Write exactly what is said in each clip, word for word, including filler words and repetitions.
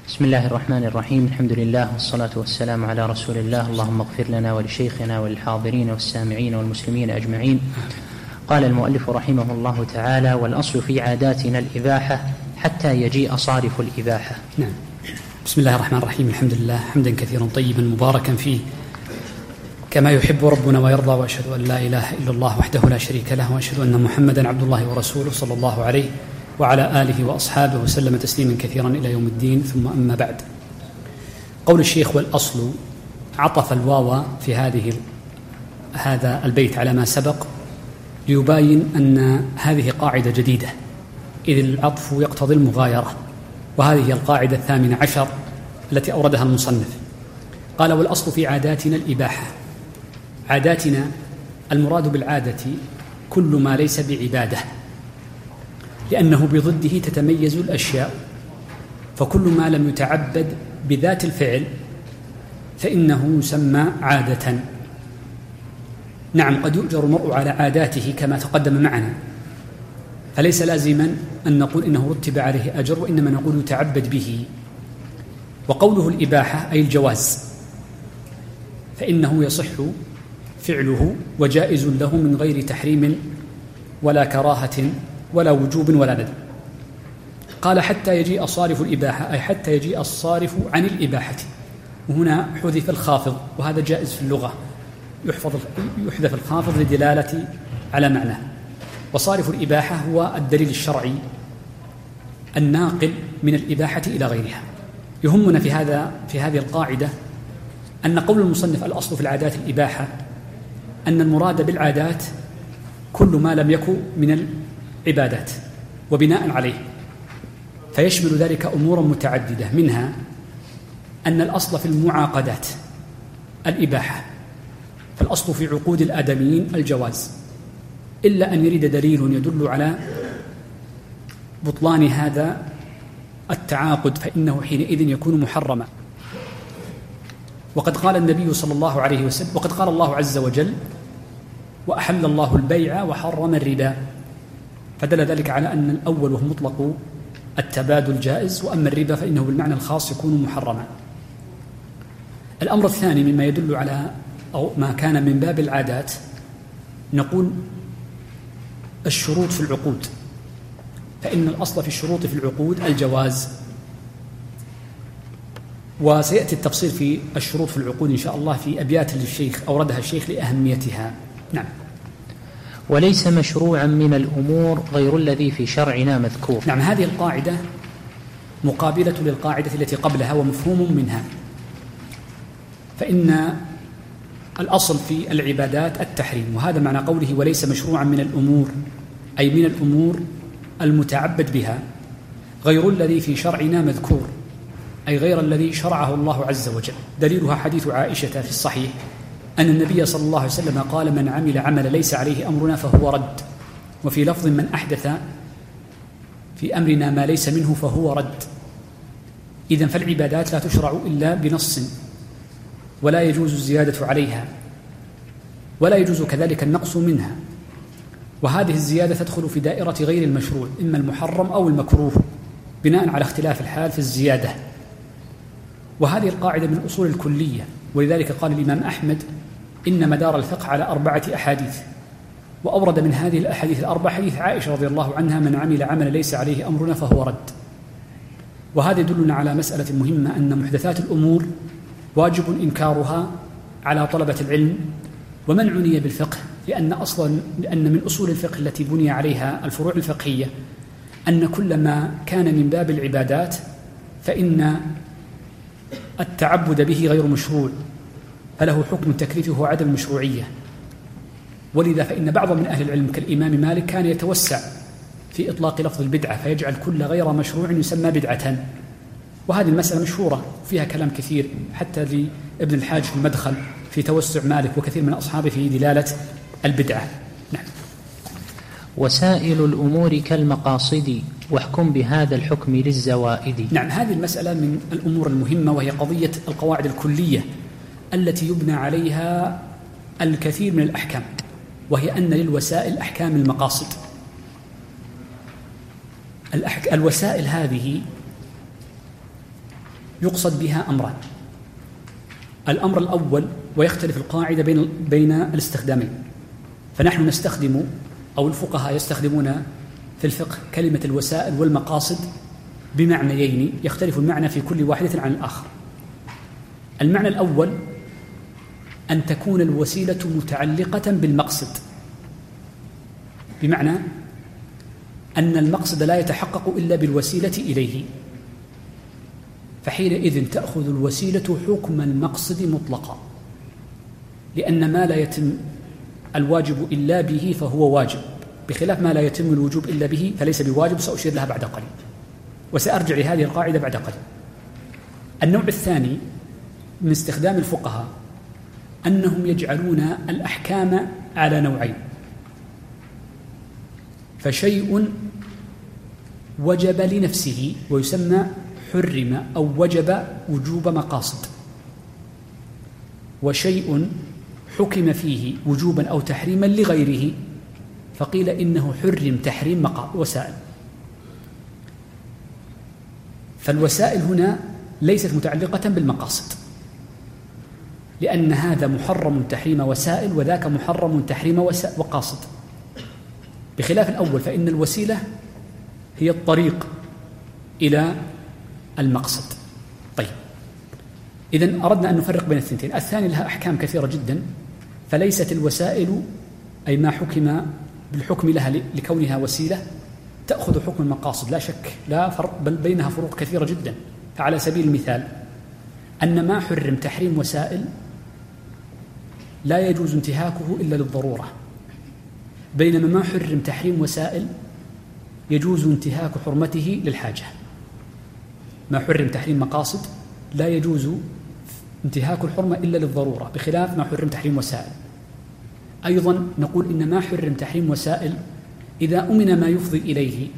بسم الله الرحمن الرحيم. الحمد لله والصلاة والسلام على رسول الله. اللهم اغفر لنا ولشيخنا وللحاضرين والسامعين والمسلمين أجمعين. قال المؤلف رحمه الله تعالى: والأصل في عاداتنا الإباحة حتى يجيء صارف الإباحة. نعم. بسم الله الرحمن الرحيم. الحمد لله حمدا كثيرا طيبا مباركا فيه كما يحب ربنا ويرضى، وأشهد أن لا إله إلا الله وحده لا شريك له، وأشهد أن محمدا عبد الله ورسوله صلى الله عليه وعلى آله وأصحابه وسلم تسليما كثيرا إلى يوم الدين. ثم أما بعد، قول الشيخ والأصل عطف الواو في هذه هذا البيت على ما سبق ليباين أن هذه قاعدة جديدة، إذ العطف يقتضي المغايرة، وهذه هي القاعدة الثامنة عشر التي أوردها المصنف. قال: والأصل في عاداتنا الإباحة. عاداتنا المراد بالعادة كل ما ليس بعبادة، لأنه بضده تتميز الأشياء، فكل ما لم يتعبد بذات الفعل فإنه يسمى عادة. نعم، قد يؤجر المرء على عاداته كما تقدم معنا، فليس لازما أن نقول إنه رتب عليه أجر، وإنما نقول يتعبد به. وقوله الإباحة أي الجواز، فإنه يصح فعله وجائز له من غير تحريم ولا كراهة ولا وجوب ولا ندب. قال: حتى يجيء صارف الإباحة، أي حتى يجيء الصارف عن الإباحة، وهنا حذف الخافض، وهذا جائز في اللغة، يحفظ يحذف الخافض لدلالة على معناه. وصارف الإباحة هو الدليل الشرعي الناقل من الإباحة إلى غيرها. يهمنا في هذا في هذه القاعدة أن قول المصنف الأصل في العادات الإباحة أن المراد بالعادات كل ما لم يكن من العبادات وبناء عليه، فيشمل ذلك أمورا متعددة، منها أن الأصل في المعاقدات الإباحة، فالأصل في عقود الآدميين الجواز، إلا أن يريد دليل يدل على بطلان هذا التعاقد فإنه حينئذ يكون محرما. وقد قال النبي صلى الله عليه وسلم، وقد قال الله عز وجل: وأحل الله البيع وحرم الربا، فدل ذلك على أن الأول وهو مطلق التبادل جائز، وأما الربا فإنه بالمعنى الخاص يكون محرما. الأمر الثاني مما يدل على أو ما كان من باب العادات، نقول الشروط في العقود، فإن الأصل في الشروط في العقود الجواز، وسيأتي التفصيل في الشروط في العقود إن شاء الله في أبيات للشيخ أوردها الشيخ لأهميتها. نعم. وليس مشروعا من الأمور غير الذي في شرعنا مذكور. نعم، هذه القاعدة مقابلة للقاعدة التي قبلها ومفهوم منها، فإن الأصل في العبادات التحريم، وهذا معنى قوله وليس مشروعا من الأمور، أي من الأمور المتعبد بها، غير الذي في شرعنا مذكور، أي غير الذي شرعه الله عز وجل. دليلها حديث عائشة في الصحيح أن النبي صلى الله عليه وسلم قال: من عمل عمل ليس عليه أمرنا فهو رد، وفي لفظ: من أحدث في أمرنا ما ليس منه فهو رد. إذن فالعبادات لا تشرع إلا بنص، ولا يجوز الزيادة عليها، ولا يجوز كذلك النقص منها، وهذه الزيادة تدخل في دائرة غير المشروع، إما المحرم أو المكروه، بناء على اختلاف الحال في الزيادة. وهذه القاعدة من أصول الكلية، ولذلك قال الإمام أحمد: إن مدار الفقه على أربعة أحاديث، وأورد من هذه الأحاديث الأربع حديث عائشة رضي الله عنها: من عمل عمل ليس عليه أمرنا فهو رد. وهذا يدلنا على مسألة مهمة، أن محدثات الأمور واجب إنكارها على طلبة العلم، ومن عني بالفقه، لأن أصلا لأن من أصول الفقه التي بني عليها الفروع الفقهية أن كل ما كان من باب العبادات فإن التعبد به غير مشروع، فله حكم تكليفه وعدم المشروعية. ولذا فإن بعض من أهل العلم كالإمام مالك كان يتوسع في إطلاق لفظ البدعة، فيجعل كل غير مشروع يسمى بدعة، وهذه المسألة مشهورة فيها كلام كثير، حتى لابن الحاج في المدخل في توسع مالك وكثير من أصحابه في دلالة البدعة. نعم. وسائل الأمور كالمقاصد واحكم بهذا الحكم للزوائد. نعم، هذه المسألة من الأمور المهمة، وهي قضية القواعد الكلية التي يبنى عليها الكثير من الأحكام، وهي أن للوسائل أحكام المقاصد. الوسائل هذه يقصد بها أمران. الأمر الأول، ويختلف القاعدة بين بين الاستخدامين، فنحن نستخدم أو الفقهاء يستخدمون في الفقه كلمة الوسائل والمقاصد بمعنيين يختلف المعنى في كل واحدة عن الآخر. المعنى الأول أن تكون الوسيلة متعلقة بالمقصد، بمعنى أن المقصد لا يتحقق إلا بالوسيلة إليه، فحينئذ تأخذ الوسيلة حكم المقصد مطلقا، لأن ما لا يتم الواجب إلا به فهو واجب، بخلاف ما لا يتم الوجوب إلا به فليس بواجب، سأشير لها بعد قليل، وسأرجع لهذه القاعدة بعد قليل. النوع الثاني من استخدام الفقهاء أنهم يجعلون الأحكام على نوعين، فشيء وجب لنفسه ويسمى حرم أو وجب وجوب مقاصد، وشيء حكم فيه وجوبا أو تحريما لغيره فقيل إنه حرم تحريم وسائل. فالوسائل هنا ليست متعلقة بالمقاصد، لأن هذا محرم تحريم وسائل وذاك محرم تحريم وقاصد، بخلاف الأول فإن الوسيلة هي الطريق إلى المقصد. طيب، إذن أردنا أن نفرق بين الثنتين. الثاني لها أحكام كثيرة جدا، فليست الوسائل أي ما حكم بالحكم لها لكونها وسيلة تأخذ حكم المقاصد، لا شك، لا فرق، بل بينها فروق كثيرة جدا. فعلى سبيل المثال أن ما حرم تحريم وسائل لا يجوز انتهاكه إلا للضرورة، بينما ما حرم تحريم وسائل يجوز انتهاك حرمته للحاجة. ما حرم تحريم مقاصد لا يجوز انتهاك الحرمة إلا للضرورة، بخلاف ما حرم تحريم وسائل. أيضا نقول إن ما حرم تحريم وسائل إذا أمن ما يفضي إليه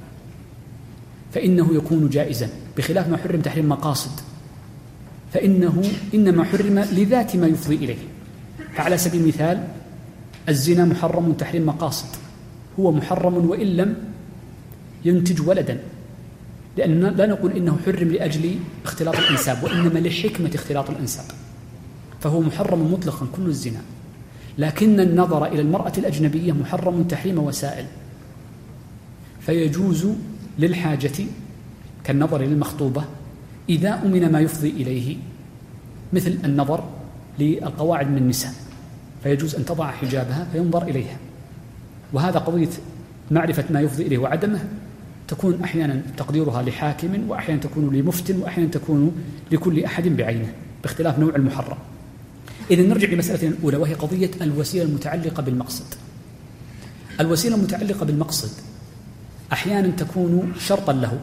فإنه يكون جائزا، بخلاف ما حرم تحريم مقاصد فإنه إنما حرم لذات ما يفضي إليه. فعلى سبيل المثال الزنا محرم تحريم مقاصد، هو محرم وإن لم ينتج ولدا، لأننا لا نقول إنه حرم لأجل اختلاط الأنساب، وإنما لحكمة اختلاط الأنساب، فهو محرم مطلقا كل الزنا. لكن النظر إلى المرأة الأجنبية محرم تحريم وسائل، فيجوز للحاجة كالنظر للمخطوبة إذا أمن ما يفضي إليه، مثل النظر للقواعد من النساء، فيجوز أن تضع حجابها فينظر إليها. وهذا قضية معرفة ما يفضي إليه وعدمه تكون أحيانا تقديرها لحاكم، وأحيانا تكون لمفتن، وأحيانا تكون لكل أحد بعينه باختلاف نوع المحرم. إذن نرجع لمسألة الأولى، وهي قضية الوسيلة المتعلقة بالمقصد. الوسيلة المتعلقة بالمقصد أحيانا تكون شرطا له،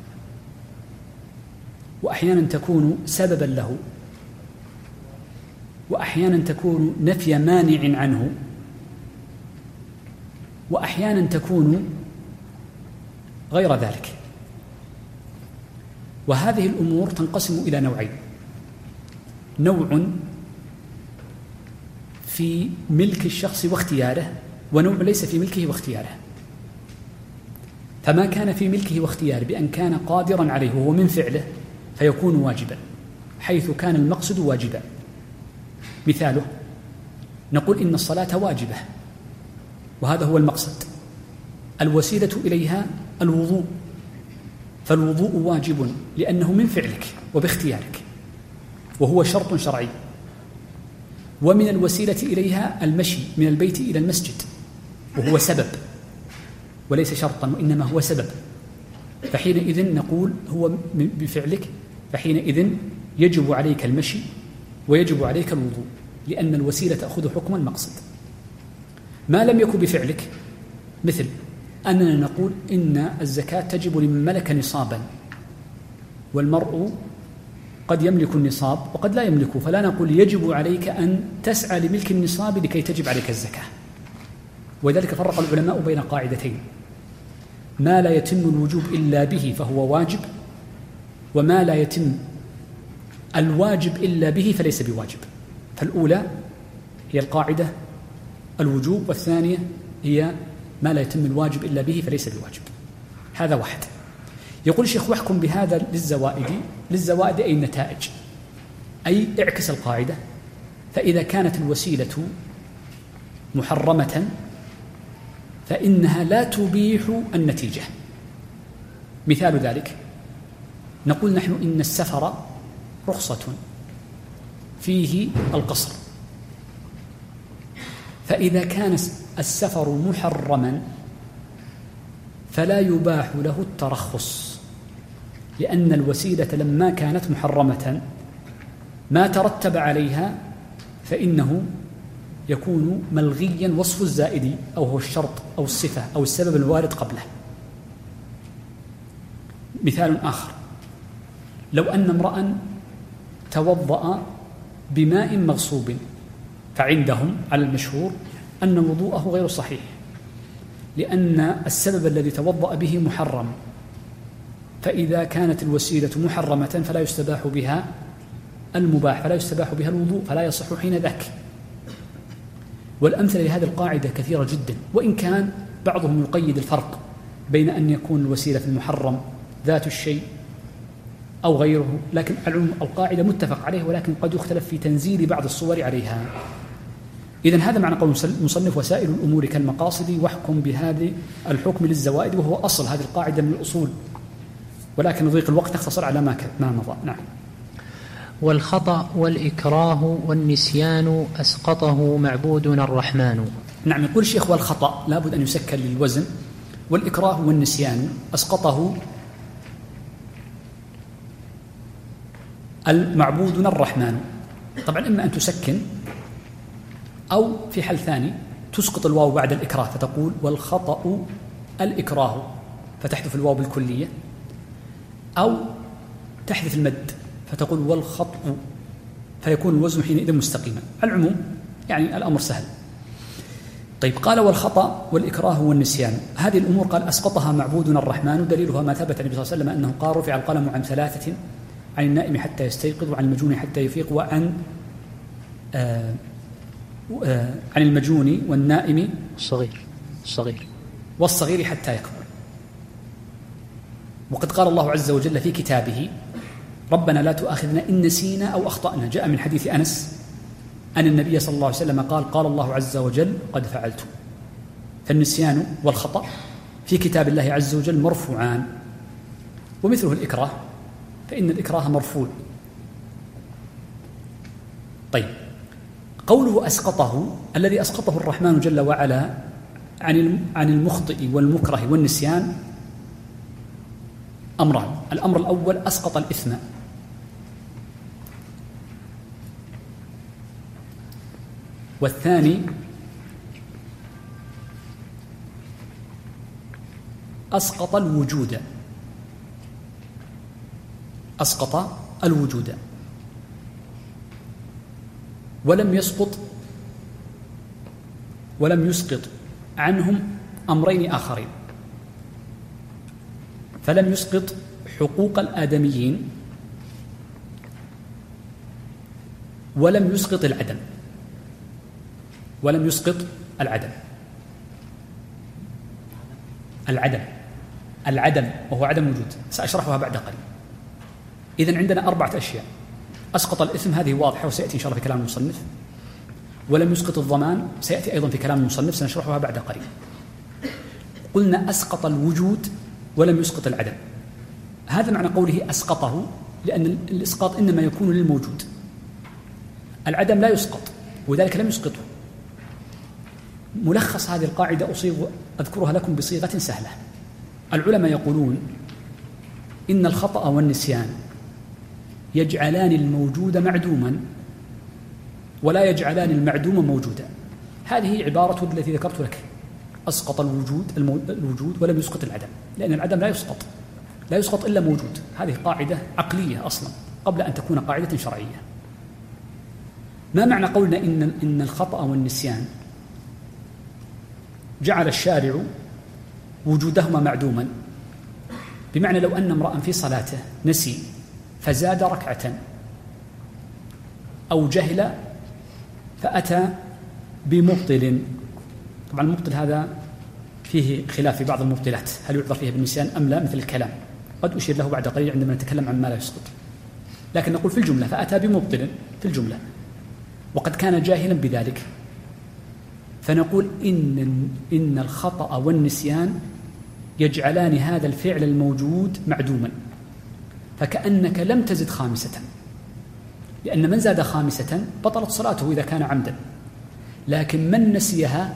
وأحيانا تكون سببا له، وأحيانا تكون نفي مانع عنه، وأحيانا تكون غير ذلك. وهذه الأمور تنقسم إلى نوعين: نوع في ملك الشخص واختياره، ونوع ليس في ملكه واختياره. فما كان في ملكه واختياره بأن كان قادرا عليه وهو من فعله فيكون واجبا، حيث كان المقصد واجبا. مثاله نقول إن الصلاة واجبة، وهذا هو المقصد، الوسيلة إليها الوضوء، فالوضوء واجب لأنه من فعلك وباختيارك، وهو شرط شرعي. ومن الوسيلة إليها المشي من البيت إلى المسجد، وهو سبب وليس شرطا، وإنما هو سبب، فحينئذ نقول هو بفعلك، فحينئذ يجب عليك المشي ويجب عليك الوضوء، لأن الوسيلة تأخذ حكم المقصد. ما لم يكن بفعلك، مثل أننا نقول إن الزكاة تجب لمن ملك نصابا، والمرء قد يملك النصاب وقد لا يملكه، فلا نقول يجب عليك أن تسعى لملك النصاب لكي تجب عليك الزكاة. وذلك فرق العلماء بين قاعدتين: ما لا يتم الوجوب إلا به فهو واجب، وما لا يتم الواجب إلا به فليس بواجب. فالأولى هي القاعدة الوجوب، والثانية هي ما لا يتم الواجب إلا به فليس بواجب. هذا واحد. يقول الشيخ واحكم بهذا للزوائد. للزوائد أي النتائج، أي اعكس القاعدة. فإذا كانت الوسيلة محرمة فإنها لا تبيح النتيجة. مثال ذلك نقول نحن إن السفر رخصة فيه القصر، فإذا كان السفر محرما فلا يباح له الترخص، لأن الوسيلة لما كانت محرمة ما ترتب عليها فإنه يكون ملغيا وصف الزائد أو هو الشرط أو الصفة أو السبب الوارد قبله. مثال آخر، لو أن امرأ توضأ بماء مغصوب، فعندهم على المشهور أن وضوءه غير صحيح، لأن السبب الذي توضأ به محرم، فإذا كانت الوسيلة محرمة فلا يستباح بها المباح، فلا يستباح بها الوضوء، فلا يصح حين ذاك. والأمثلة لهذه القاعدة كثيرة جدا، وإن كان بعضهم يقيد الفرق بين أن يكون الوسيلة في المحرم ذات الشيء أو غيره، لكن القاعدة متفق عليه، ولكن قد يختلف في تنزيل بعض الصور عليها. إذن هذا معنى قول المصنف وسائل الأمور كالمقاصد واحكم بهذه الحكم للزوائد، وهو أصل هذه القاعدة من الأصول، ولكن ضيق الوقت نختصر على ما ما مضى. نعم. والخطأ والإكراه والنسيان أسقطه معبودنا الرحمن. نعم. يقول الشيخ والخطأ لابد أن يسكن للوزن، والإكراه والنسيان أسقطه المعبودنا الرحمن. طبعا إما أن تسكن أو في حال ثاني تسقط الواو بعد الإكراه فتقول والخطأ الإكراه فتحذف الواو بالكلية، أو تحذف المد فتقول والخطأ فيكون الوزن حينئذ مستقيما. العموم يعني الأمر سهل. طيب، قال والخطأ والإكراه والنسيان، هذه الأمور قال أسقطها معبودنا الرحمن، دليلها ما ثبت عن النبي صلى الله عليه وسلم أنه قال رفع القلم عن ثلاثة: عن النائم حتى يستيقظ، وعن المجنون حتى يفيق، وعن آه آه عن المجنون والنائم الصغير الصغير والصغير حتى يكبر. وقد قال الله عز وجل في كتابه ربنا لا تؤاخذنا إن نسينا أو أخطأنا. جاء من حديث أنس أن النبي صلى الله عليه وسلم قال قال الله عز وجل قد فعلت. فالنسيان والخطأ في كتاب الله عز وجل مرفوعان، ومثله الإكراه، فإن الإكراه مرفوع. طيب، قوله أسقطه، الذي أسقطه الرحمن جل وعلا عن عن المخطئ والمكره والنسيان أمران. الأمر الأول أسقط الإثم، والثاني أسقط الوجود. أسقط الوجود ولم يسقط ولم يسقط عنهم أمرين آخرين. فلم يسقط حقوق الآدميين، ولم يسقط العدم ولم يسقط العدم العدم العدم وهو عدم وجود، سأشرحها بعد قليل. إذن عندنا أربعة أشياء. أسقط الإثم، هذه واضحة وسيأتي إن شاء الله في كلام المصنف. ولم يسقط الضمان، سيأتي أيضا في كلام المصنف، سنشرحها بعد قليل. قلنا أسقط الوجود ولم يسقط العدم. هذا معنى قوله أسقطه، لأن الإسقاط إنما يكون للموجود، العدم لا يسقط، وذلك لم يسقطه. ملخص هذه القاعدة أصيغ أذكرها لكم بصيغة سهلة. العلماء يقولون إن الخطأ والنسيان يجعلان الموجود معدوما ولا يجعلان المعدوم موجودا. هذه عبارة التي ذكرت لك، أسقط الوجود الوجود ولم يسقط العدم، لأن العدم لا يسقط لا يسقط إلا موجود. هذه قاعدة عقلية أصلا قبل أن تكون قاعدة شرعية. ما معنى قولنا إن إن الخطأ والنسيان جعل الشارع وجودهما معدوما؟ بمعنى لو أن امرأ في صلاته نسي فزاد ركعة، أو جهل فأتى بمبطل. طبعا المبطل هذا فيه خلاف في بعض المبطلات، هل يعذر فيها بالنسيان أم لا، مثل الكلام. قد أشير له بعد قليل عندما نتكلم عن ما لا يسقط، لكن نقول في الجملة فأتى بمبطل في الجملة وقد كان جاهلا بذلك، فنقول إن, إن الخطأ والنسيان يجعلان هذا الفعل الموجود معدوما، فكأنك لم تزد خامسة، لأن من زاد خامسة بطلت صلاته إذا كان عمدا، لكن من نسيها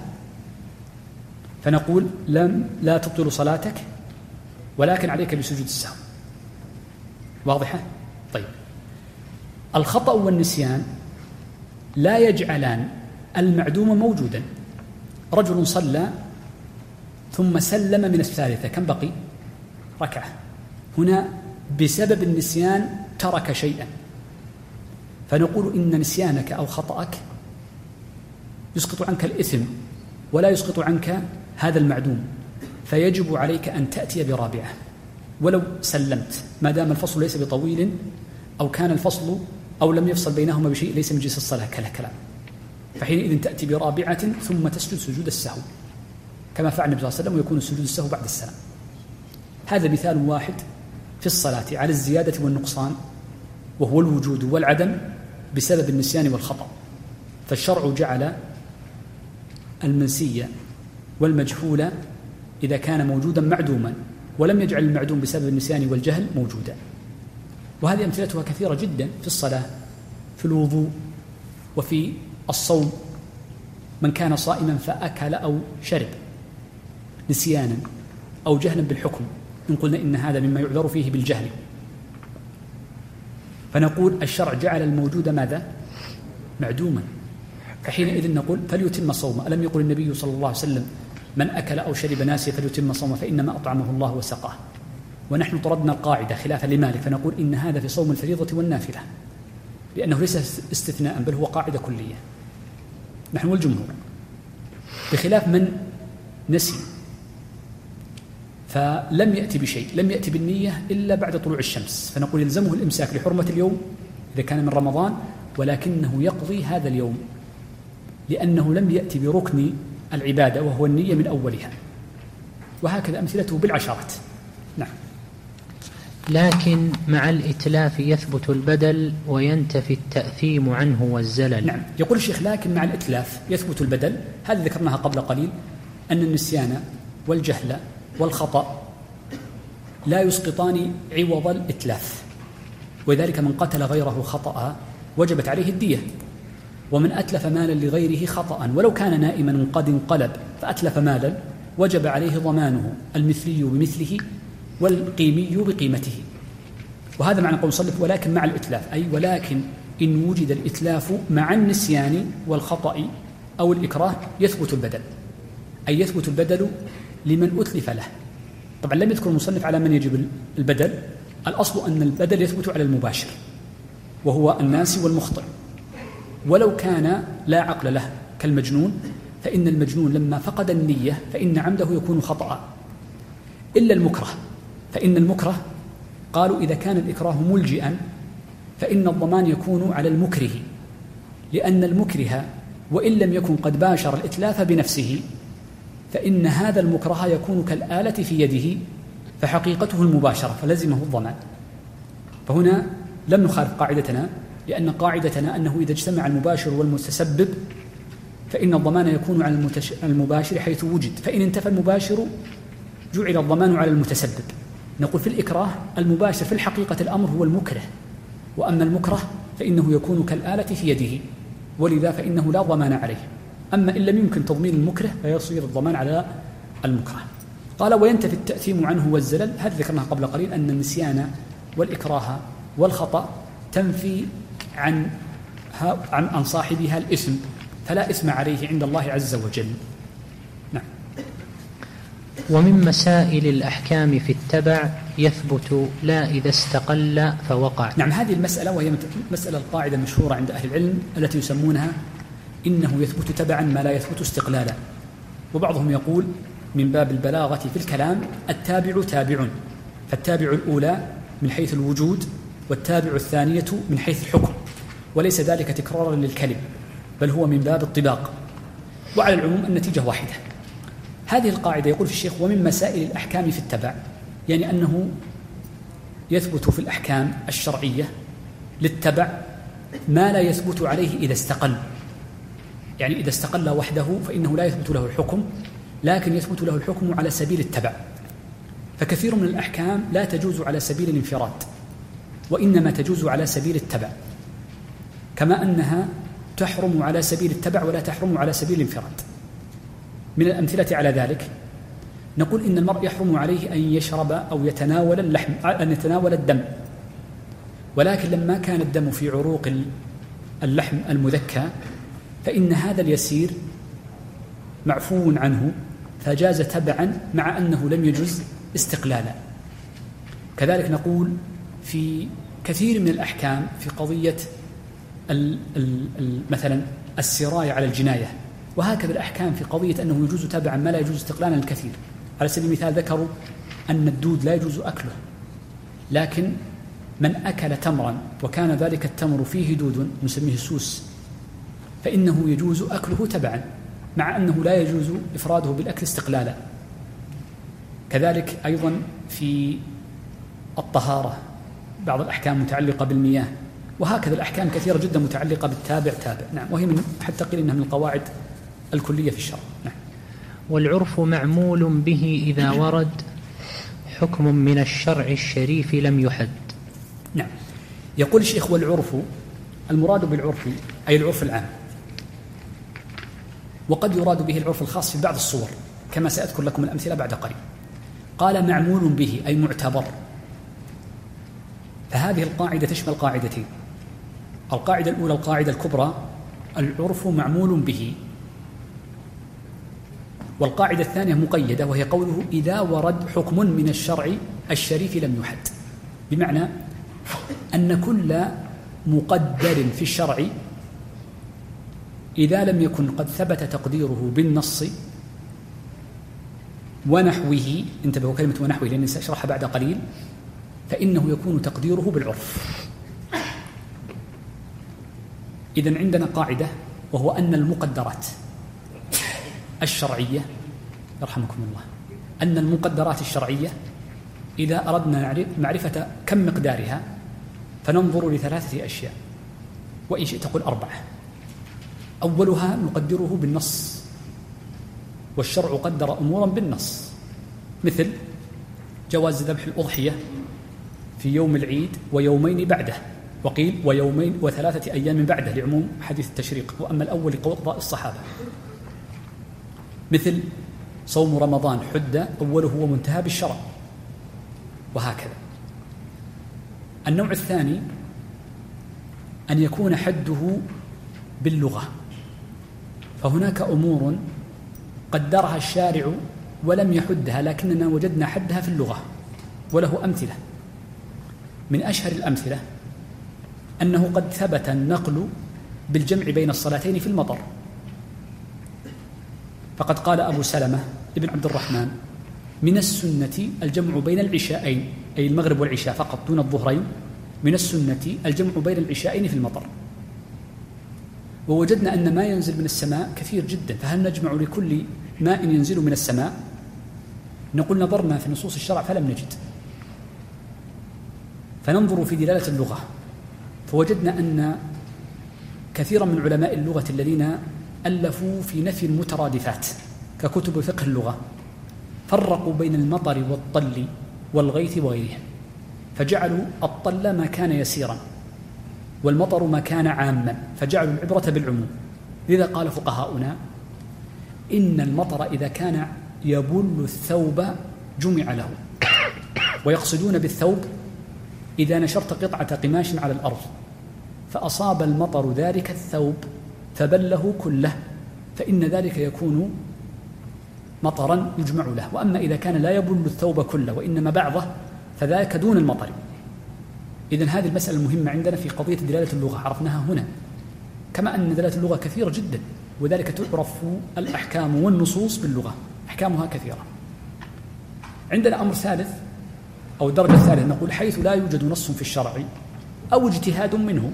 فنقول لم لا تبطل صلاتك ولكن عليك بسجود السهو. واضحة؟ طيب، الخطأ والنسيان لا يجعلان المعدوم موجودا. رجل صلى ثم سلم من الثالثة، كم بقي؟ ركعة. هنا بسبب النسيان ترك شيئا، فنقول إن نسيانك أو خطأك يسقط عنك الإثم ولا يسقط عنك هذا المعدوم، فيجب عليك أن تأتي برابعة ولو سلمت، ما دام الفصل ليس بطويل أو كان الفصل أو لم يفصل بينهما بشيء ليس من جنس الصلاة كلا كلام، فحينئذ تأتي برابعة ثم تسجد سجود السهو كما فعل النبي صلى الله عليه وسلم، ويكون سجود السهو بعد السلام. هذا مثال واحد في الصلاة على الزيادة والنقصان، وهو الوجود والعدم بسبب النسيان والخطأ. فالشرع جعل المنسي والمجهول إذا كان موجودا معدوما، ولم يجعل المعدوم بسبب النسيان والجهل موجودا. وهذه أمثلتها كثيرة جدا في الصلاة، في الوضوء، وفي الصوم. من كان صائما فأكل أو شرب نسيانا أو جهلا بالحكم، إن قلنا إن هذا مما يعذر فيه بالجهل، فنقول الشرع جعل الموجود ماذا؟ معدوما، فحينئذ نقول فليتم صومه. ألم يقل النبي صلى الله عليه وسلم من أكل أو شرب ناسيا فليتم صومه فإنما أطعمه الله وسقاه؟ ونحن طردنا القاعدة خلافا لمالك، فنقول إن هذا في صوم الفريضة والنافلة، لأنه ليس استثناء بل هو قاعدة كلية، نحن والجمهور، بخلاف من نسي فلم يأتي بشيء، لم يأتي بالنية إلا بعد طلوع الشمس، فنقول يلزمه الإمساك لحرمة اليوم إذا كان من رمضان، ولكنه يقضي هذا اليوم لأنه لم يأتي بركن العبادة وهو النية من أولها. وهكذا أمثلته بالعشرات. نعم. لكن مع الإتلاف يثبت البدل وينتفي التأثيم عنه والزلل. نعم، يقول الشيخ لكن مع الإتلاف يثبت البدل، هذه ذكرناها قبل قليل، أن النسيان والجهل والخطأ لا يسقطان عوض الإتلاف، وذلك من قتل غيره خطأ وجبت عليه الدية، ومن أتلف مالا لغيره خطأ ولو كان نائما قد انقلب فأتلف مالا وجب عليه ضمانه، المثلي بمثله والقيمي بقيمته. وهذا معنى قول المصنف ولكن مع الإتلاف، أي ولكن إن وجد الإتلاف مع النسيان والخطأ أو الإكراه يثبت البدل، أي يثبت البدل لمن أتلف له. طبعا لم يذكر المصنف على من يجب البدل، الأصل أن البدل يثبت على المباشر وهو الناسي والمخطئ، ولو كان لا عقل له كالمجنون، فإن المجنون لما فقد النية فإن عمده يكون خطأ، إلا المكره، فإن المكره قالوا إذا كان الإكراه ملجئا فإن الضمان يكون على المكره، لأن المكره وإن لم يكن قد باشر الإتلاف بنفسه فإن هذا المكره يكون كالآلة في يده فحقيقته المباشرة فلزمه الضمان. فهنا لم نخالف قاعدتنا، لأن قاعدتنا أنه إذا اجتمع المباشر والمتسبب فإن الضمان يكون على المباشر حيث وجد، فإن انتفى المباشر جعل الضمان على المتسبب. نقول في الإكراه المباشر في الحقيقة الأمر هو المكره، وأما المكره فإنه يكون كالآلة في يده، ولذا فإنه لا ضمان عليه. أما إن لم يمكن تضمين المكره فيصير الضمان على المكره. قال وينتفي التأثيم عنه والزلل، هذا ذكرناها قبل قليل، أن النسيان والإكراه والخطأ تنفي عن عن عن صاحبها الإثم، فلا إثم عليه عند الله عز وجل. نعم. ومن مسائل الأحكام في التبع يثبت لا إذا استقل فوقع. نعم، هذه المسألة وهي مسألة القاعدة المشهورة عند أهل العلم التي يسمونها إنه يثبت تبعا ما لا يثبت استقلالا، وبعضهم يقول من باب البلاغة في الكلام التابع تابع، فالتابع الأولى من حيث الوجود والتابع الثانية من حيث الحكم، وليس ذلك تكرارا للكلم بل هو من باب الطباق، وعلى العموم النتيجة واحدة. هذه القاعدة يقول في الشيخ ومن مسائل الأحكام في التبع، يعني أنه يثبت في الأحكام الشرعية للتبع ما لا يثبت عليه إذا استقل. يعني إذا استقل وحده فإنه لا يثبت له الحكم، لكن يثبت له الحكم على سبيل التبع. فكثير من الأحكام لا تجوز على سبيل الانفراد، وإنما تجوز على سبيل التبع، كما أنها تحرم على سبيل التبع ولا تحرم على سبيل الانفراد. من الأمثلة على ذلك نقول إن المرء يحرم عليه أن يشرب أو يتناول اللحم، أن يتناول الدم، ولكن لما كان الدم في عروق اللحم المذكى فإن هذا اليسير معفو عنه فجاز تبعا مع أنه لم يجز استقلالا. كذلك نقول في كثير من الأحكام في قضية مثلا السراية على الجناية، وهكذا الأحكام في قضية أنه يجوز تبعا ما لا يجوز استقلالا الكثير. على سبيل المثال ذكروا أن الدود لا يجوز أكله، لكن من أكل تمرا وكان ذلك التمر فيه دود نسميه سوس فإنه يجوز أكله تبعا مع أنه لا يجوز إفراده بالأكل استقلالا. كذلك أيضا في الطهارة بعض الأحكام متعلقة بالمياه، وهكذا الأحكام كثيرة جدا متعلقة بالتابع تابع. نعم، وهي من حتى قيل إنها من القواعد الكلية في الشرع. نعم. والعرف معمول به إذا ورد حكم من الشرع الشريف لم يحد. نعم. يقول الشيخ والعرف المراد بالعرف أي العرف العام، وقد يراد به العرف الخاص في بعض الصور كما سأذكر لكم الأمثلة بعد قليل. قال معمول به أي معتبر، فهذه القاعدة تشمل قاعدتين. القاعدة الأولى القاعدة الكبرى العرف معمول به، والقاعدة الثانية مقيدة وهي قوله إذا ورد حكم من الشرع الشريف لم يحد، بمعنى أن كل مقدر في الشرع إذا لم يكن قد ثبت تقديره بالنص ونحوه، انتبهوا كلمة ونحوه لأني سأشرحها بعد قليل، فإنه يكون تقديره بالعرف. إذن عندنا قاعدة وهو أن المقدرات الشرعية يرحمكم الله أن المقدرات الشرعية إذا أردنا معرفة كم مقدارها فننظر لثلاثة أشياء، وإن شئت تقول أربعة. أولها نقدره بالنص، والشرع قدر أمورا بالنص، مثل جواز ذبح الأضحية في يوم العيد ويومين بعده، وقيل ويومين وثلاثة أيام بعده لعموم حديث التشريق، وأما الأول لقضاء الصحابة. مثل صوم رمضان حد أوله ومنتهى بالشرع، وهكذا. النوع الثاني أن يكون حده باللغة، فهناك أمور قدرها الشارع ولم يحدها لكننا وجدنا حدها في اللغة، وله أمثلة. من أشهر الأمثلة أنه قد ثبت النقل بالجمع بين الصلاتين في المطر، فقد قال أبو سلمة ابن عبد الرحمن من السنة الجمع بين العشاءين، أي المغرب والعشاء فقط دون الظهرين، من السنة الجمع بين العشاءين في المطر. ووجدنا أن ما ينزل من السماء كثير جدا، فهل نجمع لكل ماء ينزل من السماء؟ نقول نظرنا في نصوص الشرع فلم نجد، فننظر في دلالة اللغة، فوجدنا أن كثيرا من علماء اللغة الذين ألفوا في نفي المترادفات ككتب فقه اللغة فرقوا بين المطر والطل والغيث وغيرهم، فجعلوا الطل ما كان يسيرا والمطر ما كان عاما، فجعلوا العبرة بالعموم. لذا قال فقهاؤنا إن المطر إذا كان يبل الثوب جمع له، ويقصدون بالثوب إذا نشرت قطعة قماش على الأرض فأصاب المطر ذلك الثوب فبله كله فإن ذلك يكون مطرا يجمع له. وأما إذا كان لا يبل الثوب كله وإنما بعضه فذاك دون المطر. إذن هذه المسألة المهمة عندنا في قضية دلالة اللغة عرفناها هنا، كما أن دلالة اللغة كثيرة جدا، وذلك تعرف الأحكام والنصوص باللغة، أحكامها كثيرة. عندنا أمر ثالث أو درجة ثالثة، نقول حيث لا يوجد نص في الشرع أو اجتهاد منه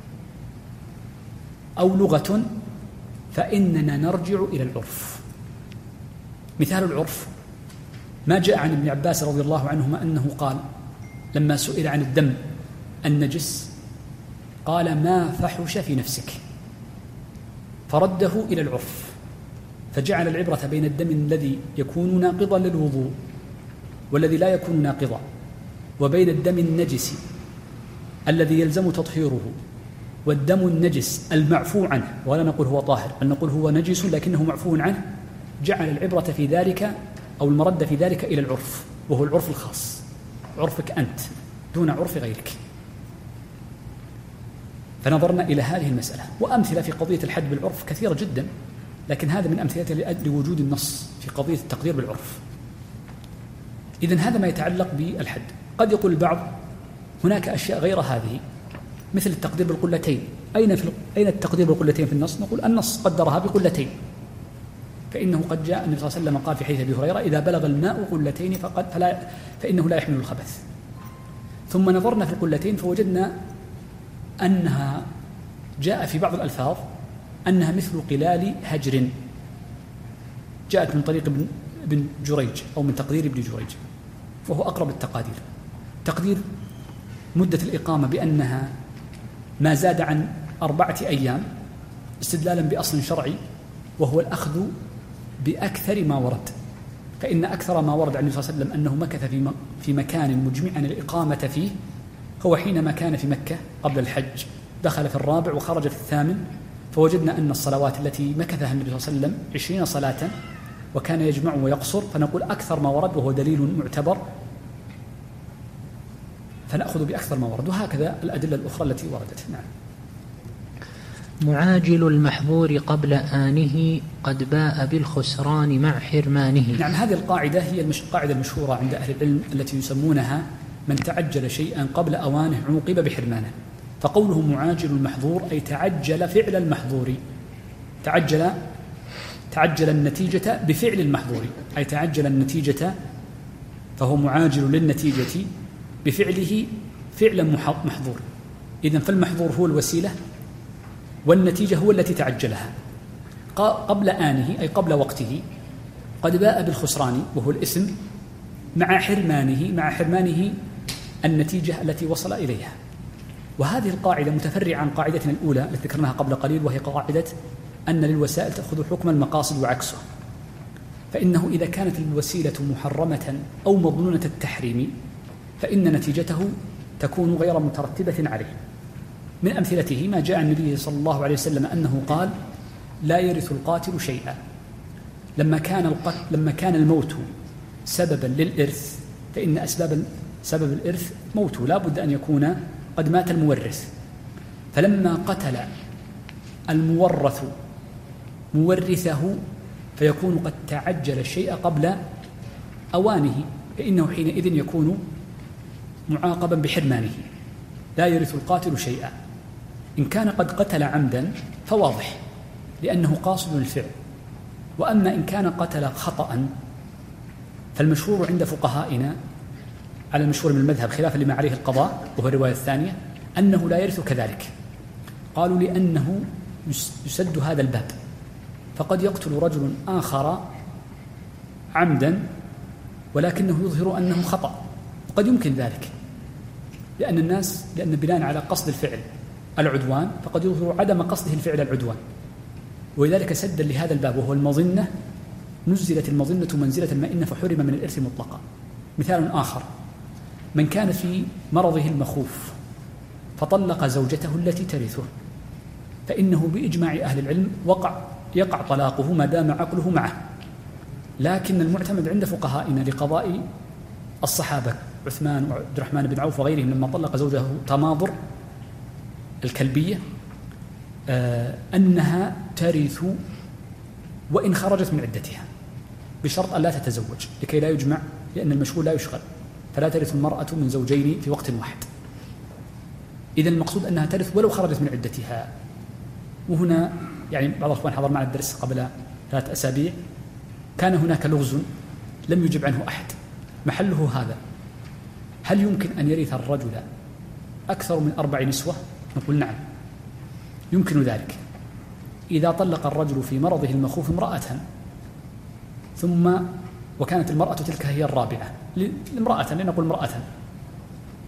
أو لغة فإننا نرجع إلى العرف. مثال العرف ما جاء عن ابن عباس رضي الله عنهما أنه قال لما سئل عن الدم النجس قال ما فحش في نفسك، فرده إلى العرف، فجعل العبرة بين الدم الذي يكون ناقضا للوضوء والذي لا يكون ناقضا، وبين الدم النجس الذي يلزم تطهيره والدم النجس المعفو عنه، ولا نقول هو طاهر بل نقول هو نجس لكنه معفو عنه. جعل العبرة في ذلك أو المرد في ذلك إلى العرف، وهو العرف الخاص، عرفك أنت دون عرف غيرك. فنظرنا إلى هذه المسألة، وأمثلة في قضية الحد بالعرف كثيرة جدا، لكن هذا من أمثلة لوجود النص في قضية التقدير بالعرف. إذن هذا ما يتعلق بالحد. قد يقول البعض هناك أشياء غير هذه مثل التقدير بالقلتين. أين في أين التقدير بالقلتين في النص؟ نقول النص قدرها بقلتين، فإنه قد جاء النبي صلى الله عليه وسلم قال في حديث أبي هريرة إذا بلغ الماء قلتين فقد فلا فإنه لا يحمل الخبث. ثم نظرنا في القلتين فوجدنا أنها جاء في بعض الألفاظ أنها مثل قلال هجر، جاءت من طريق ابن جريج أو من تقدير ابن جريج، وهو أقرب التقادير. تقدير مدة الإقامة بأنها ما زاد عن أربعة أيام استدلالا بأصل شرعي وهو الأخذ بأكثر ما ورد، فإن أكثر ما ورد عن النبي صلى الله عليه وسلم أنه مكث في في مكان مجمعا الإقامة فيه هو حينما كان في مكة قبل الحج، دخل في الرابع وخرج في الثامن، فوجدنا أن الصلوات التي مكثها النبي صلى الله عليه وسلم عشرين صلاة وكان يجمع ويقصر، فنقول أكثر ما ورد وهو دليل معتبر فنأخذ بأكثر ما ورد. وهكذا الأدلة الأخرى التي وردت. نعم. معاجل المحظور قبل آنه قد باء بالخسران مع حرمانه. نعم، هذه القاعدة هي القاعدة المشهورة عند أهل العلم التي يسمونها من تعجل شيئا قبل أوانه عوقب بحرمانه. فقوله معاجل المحظور أي تعجل فعل المحظور، تعجل تعجل النتيجة بفعل المحظور، أي تعجل النتيجة فهو معاجل للنتيجة بفعله فعلا محظور. إذن فالمحظور هو الوسيلة والنتيجة هو التي تعجلها قبل آنه أي قبل وقته. قد باء بالخسران وهو الإثم مع حرمانه مع حرمانه النتيجة التي وصل إليها. وهذه القاعدة متفرعة عن قاعدتنا الأولى التي ذكرناها قبل قليل، وهي قاعدة أن للوسائل تأخذ حكم المقاصد وعكسه. فإنه إذا كانت الوسيلة محرمة أو مظنونة التحريم فإن نتيجته تكون غير مترتبة عليه. من أمثلته ما جاء النبي صلى الله عليه وسلم أنه قال لا يرث القاتل شيئا. لما كان القتل لما كان الموت سببا للإرث فإن أسباب سبب الإرث موته لا بد أن يكون قد مات المورث، فلما قتل المورث مورثه فيكون قد تعجل الشيء قبل أوانه، فإنه حينئذ يكون معاقبا بحرمانه. لا يرث القاتل شيئا. إن كان قد قتل عمدا فواضح لأنه قاصد الفعل، وأما إن كان قتل خطأ فالمشهور عند فقهائنا على المشهور من المذهب خلافا لما عليه القضاء وهو الرواية الثانية أنه لا يرث كذلك. قالوا لأنه يسد هذا الباب، فقد يقتل رجل آخر عمدا ولكنه يظهر أنه خطأ، وقد يمكن ذلك لأن الناس لأن بناء على قصد الفعل العدوان فقد يظهر عدم قصده الفعل العدوان، ولذلك سدا لهذا الباب وهو المظنة نزلت المظنة منزلة المائنة فحرم من الإرث مطلقا. مثال آخر من كان في مرضه المخوف فطلق زوجته التي ترثه فإنه بإجماع أهل العلم وقع يقع طلاقه ما دام عقله معه، لكن المعتمد عند فقهائنا لقضاء الصحابة عثمان وعبد الرحمن بن عوف وغيرهم لما طلق زوجه تماضر الكلبية آه أنها ترث وإن خرجت من عدتها بشرط أن لا تتزوج لكي لا يجمع، لأن المشغول لا يشغل، فلا ترث المرأة من زوجين في وقت واحد. إذن المقصود أنها ترث ولو خرجت من عدتها. وهنا يعني بعض الأخوان حضر معنا الدرس قبل ثلاثة أسابيع كان هناك لغز لم يجب عنه أحد، محله هذا: هل يمكن أن يرث الرجل أكثر من أربع نسوة؟ نقول نعم يمكن ذلك إذا طلق الرجل في مرضه المخوف امرأة ثم وكانت المرأة تلك هي الرابعة، امرأة لنقول امرأة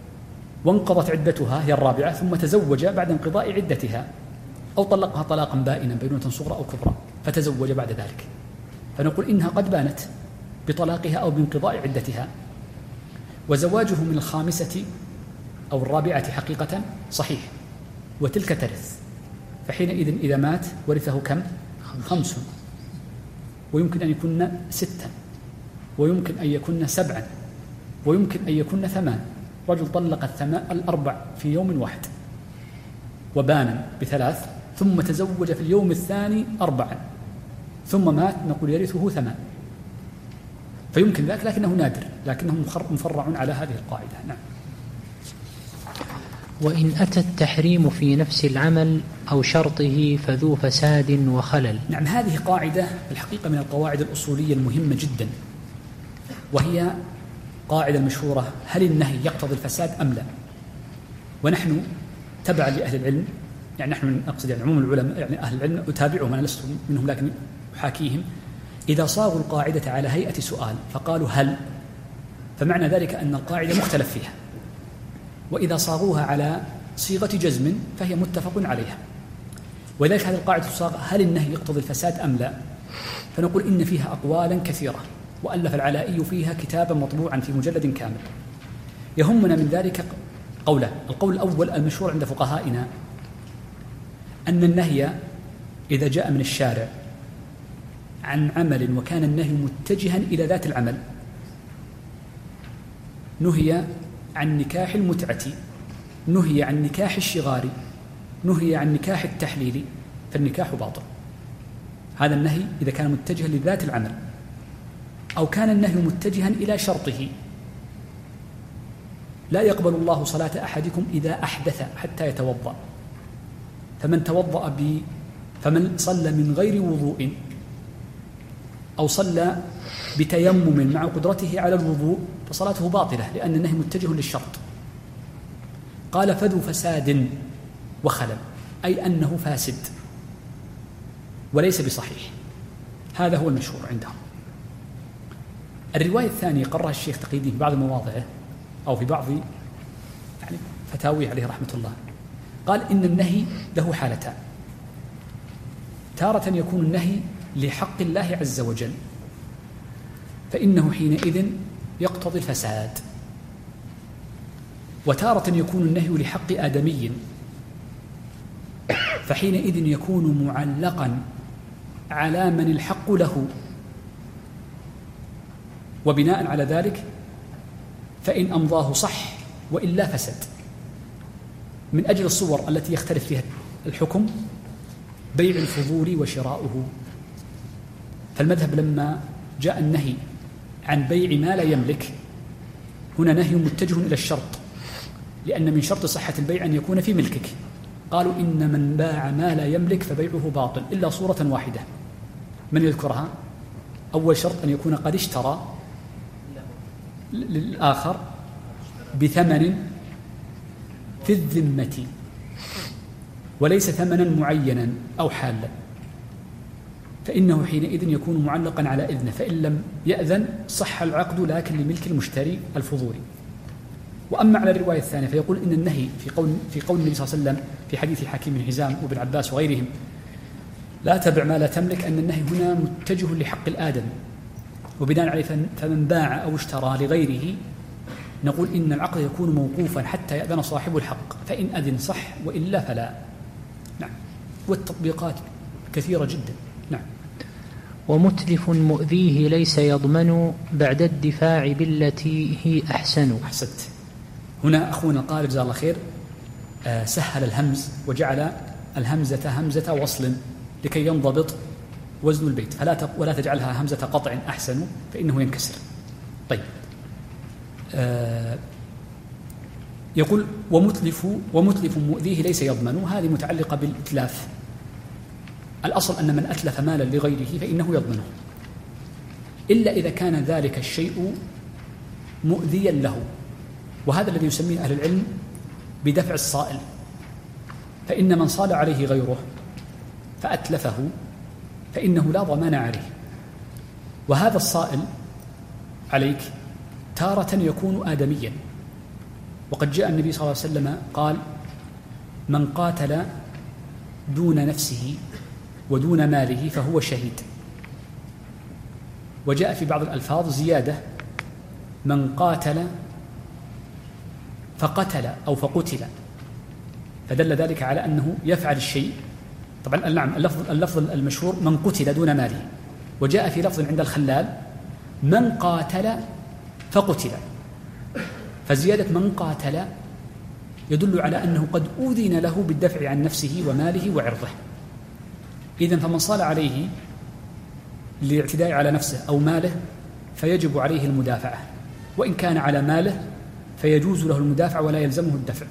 وانقضت عدتها هي الرابعة ثم تزوج بعد انقضاء عدتها، أو طلقها طلاقا بائنا بينونة صغرى أو كبرى فتزوج بعد ذلك، فنقول إنها قد بانت بطلاقها أو بانقضاء عدتها. وزواجه من الخامسة أو الرابعة حقيقة صحيح، وتلك ترث، فحينئذ إذا مات ورثه كم؟ خمس، ويمكن أن يكون ستا، ويمكن أن يكون سبعا، ويمكن أن يكون ثمان. رجل طلق الثمان الأربع في يوم واحد وبانا بثلاث، ثم تزوج في اليوم الثاني أربعا، ثم مات، نقول يرثه ثمان، فيمكن ذلك، لكنه نادر، لكنه مفرع على هذه القاعدة. نعم. وإن أتى التحريم في نفس العمل أو شرطه فذو فساد وخلل. نعم، هذه قاعدة الحقيقة من القواعد الأصولية المهمة جدا، وهي قاعدة مشهورة: هل النهي يقتضي الفساد أم لا؟ ونحن تبعا لأهل العلم، يعني نحن نقصد يعني عموم العلماء، يعني أهل العلم أتابعهم، أنا لست منهم لكن أحاكيهم، إذا صاغوا القاعدة على هيئة سؤال فقالوا هل، فمعنى ذلك أن القاعدة مختلف فيها، وإذا صاغوها على صيغة جزم فهي متفق عليها. ولذلك هذه القاعدة تصاغ هل النهي يقتضي الفساد أم لا، فنقول إن فيها أقوالا كثيرة، وألف العلائي فيها كتابا مطبوعا في مجلد كامل. يهمنا من ذلك قولان: القول الأول المشهور عند فقهائنا أن النهي إذا جاء من الشارع عن عمل وكان النهي متجها إلى ذات العمل، نهي عن نكاح المتعة، نهي عن نكاح الشغار، نهي عن نكاح التحليل، فالنكاح باطل. هذا النهي إذا كان متجها لذات العمل، أو كان النهي متجها إلى شرطه: لا يقبل الله صلاة أحدكم إذا أحدث حتى يتوضأ، فمن توضأ ب فمن صلى من غير وضوء أو صلى بتيمم مع قدرته على الوضوء فصلاته باطلة، لأن النهي متجه للشرط. قال: فذو فساد وخلل، أي أنه فاسد وليس بصحيح. هذا هو المشهور عندهم. الرواية الثانية قررها الشيخ تقي الدين في بعض مواضعه أو في بعض يعني فتاويه عليه رحمة الله، قال إن النهي له حالتان: تارة يكون النهي لحق الله عز وجل، فإنه حينئذ يقتضي الفساد، وتارة يكون النهي لحق آدمي، فحينئذ يكون معلقا على من الحق له، وبناء على ذلك فإن أمضاه صح وإلا فسد. من أجل الصور التي يختلف فيها الحكم: بيع الفضول وشراؤه، فالمذهب لما جاء النهي عن بيع ما لا يملك، هنا نهي متجه إلى الشرط، لأن من شرط صحة البيع أن يكون في ملكك. قالوا: إن من باع ما لا يملك فبيعه باطل، إلا صورة واحدة، من يذكرها؟ أول شرط أن يكون قد اشترى للآخر بثمن في الذمة، وليس ثمنا معينا أو حالا، فإنه حينئذ يكون معلقا على إذنه، فإن لم يأذن صح العقد لكن لملك المشتري الفضولي. وأما على الرواية الثانية فيقول إن النهي في قول في قول النبي صلى الله عليه وسلم في حديث حكيم بن حزام وابن عباس وغيرهم: لا تبع ما لا تملك، أن النهي هنا متجه لحق الآدم، وبناء عليه فمن باع أو اشترى لغيره نقول إن العقد يكون موقوفا حتى يأذن صاحب الحق، فإن أذن صح وإلا فلا. نعم. والتطبيقات كثيرة جدا. نعم. ومتلف مؤذيه ليس يضمن بعد الدفاع بالتي هي أحسن. أحسنت. هنا أخونا قال جزاه الله خير آه سهل الهمز وجعل الهمزة همزة وصل لكي ينضبط وزن البيت، فلا ولا تجعلها همزة قطع أحسن فإنه ينكسر. طيب. آه يقول ومتلف ومتلف مؤذيه ليس يضمن، هذه متعلقة بالإتلاف. الأصل أن من أتلف مالا لغيره فإنه يضمنه، إلا إذا كان ذلك الشيء مؤذيا له، وهذا الذي يسميه أهل العلم بدفع الصائل، فإن من صال عليه غيره فأتلفه فإنه لا ضمان عليه. وهذا الصائل عليك تارة يكون آدميا، وقد جاء النبي صلى الله عليه وسلم قال: من قاتل دون نفسه ودون ماله فهو شهيد. وجاء في بعض الألفاظ زيادة: من قاتل فقتل أو فقتل، فدل ذلك على أنه يفعل الشيء. طبعا نعم، اللفظ, اللفظ المشهور من قتل دون ماله، وجاء في لفظ عند الخلال من قاتل فقتل، فزيادة من قاتل يدل على أنه قد أذن له بالدفع عن نفسه وماله وعرضه. إذن فمن صال عليه للاعتداء على نفسه أو ماله فيجب عليه المدافعة، وإن كان على ماله فيجوز له المدافع ولا يلزمه الدفع،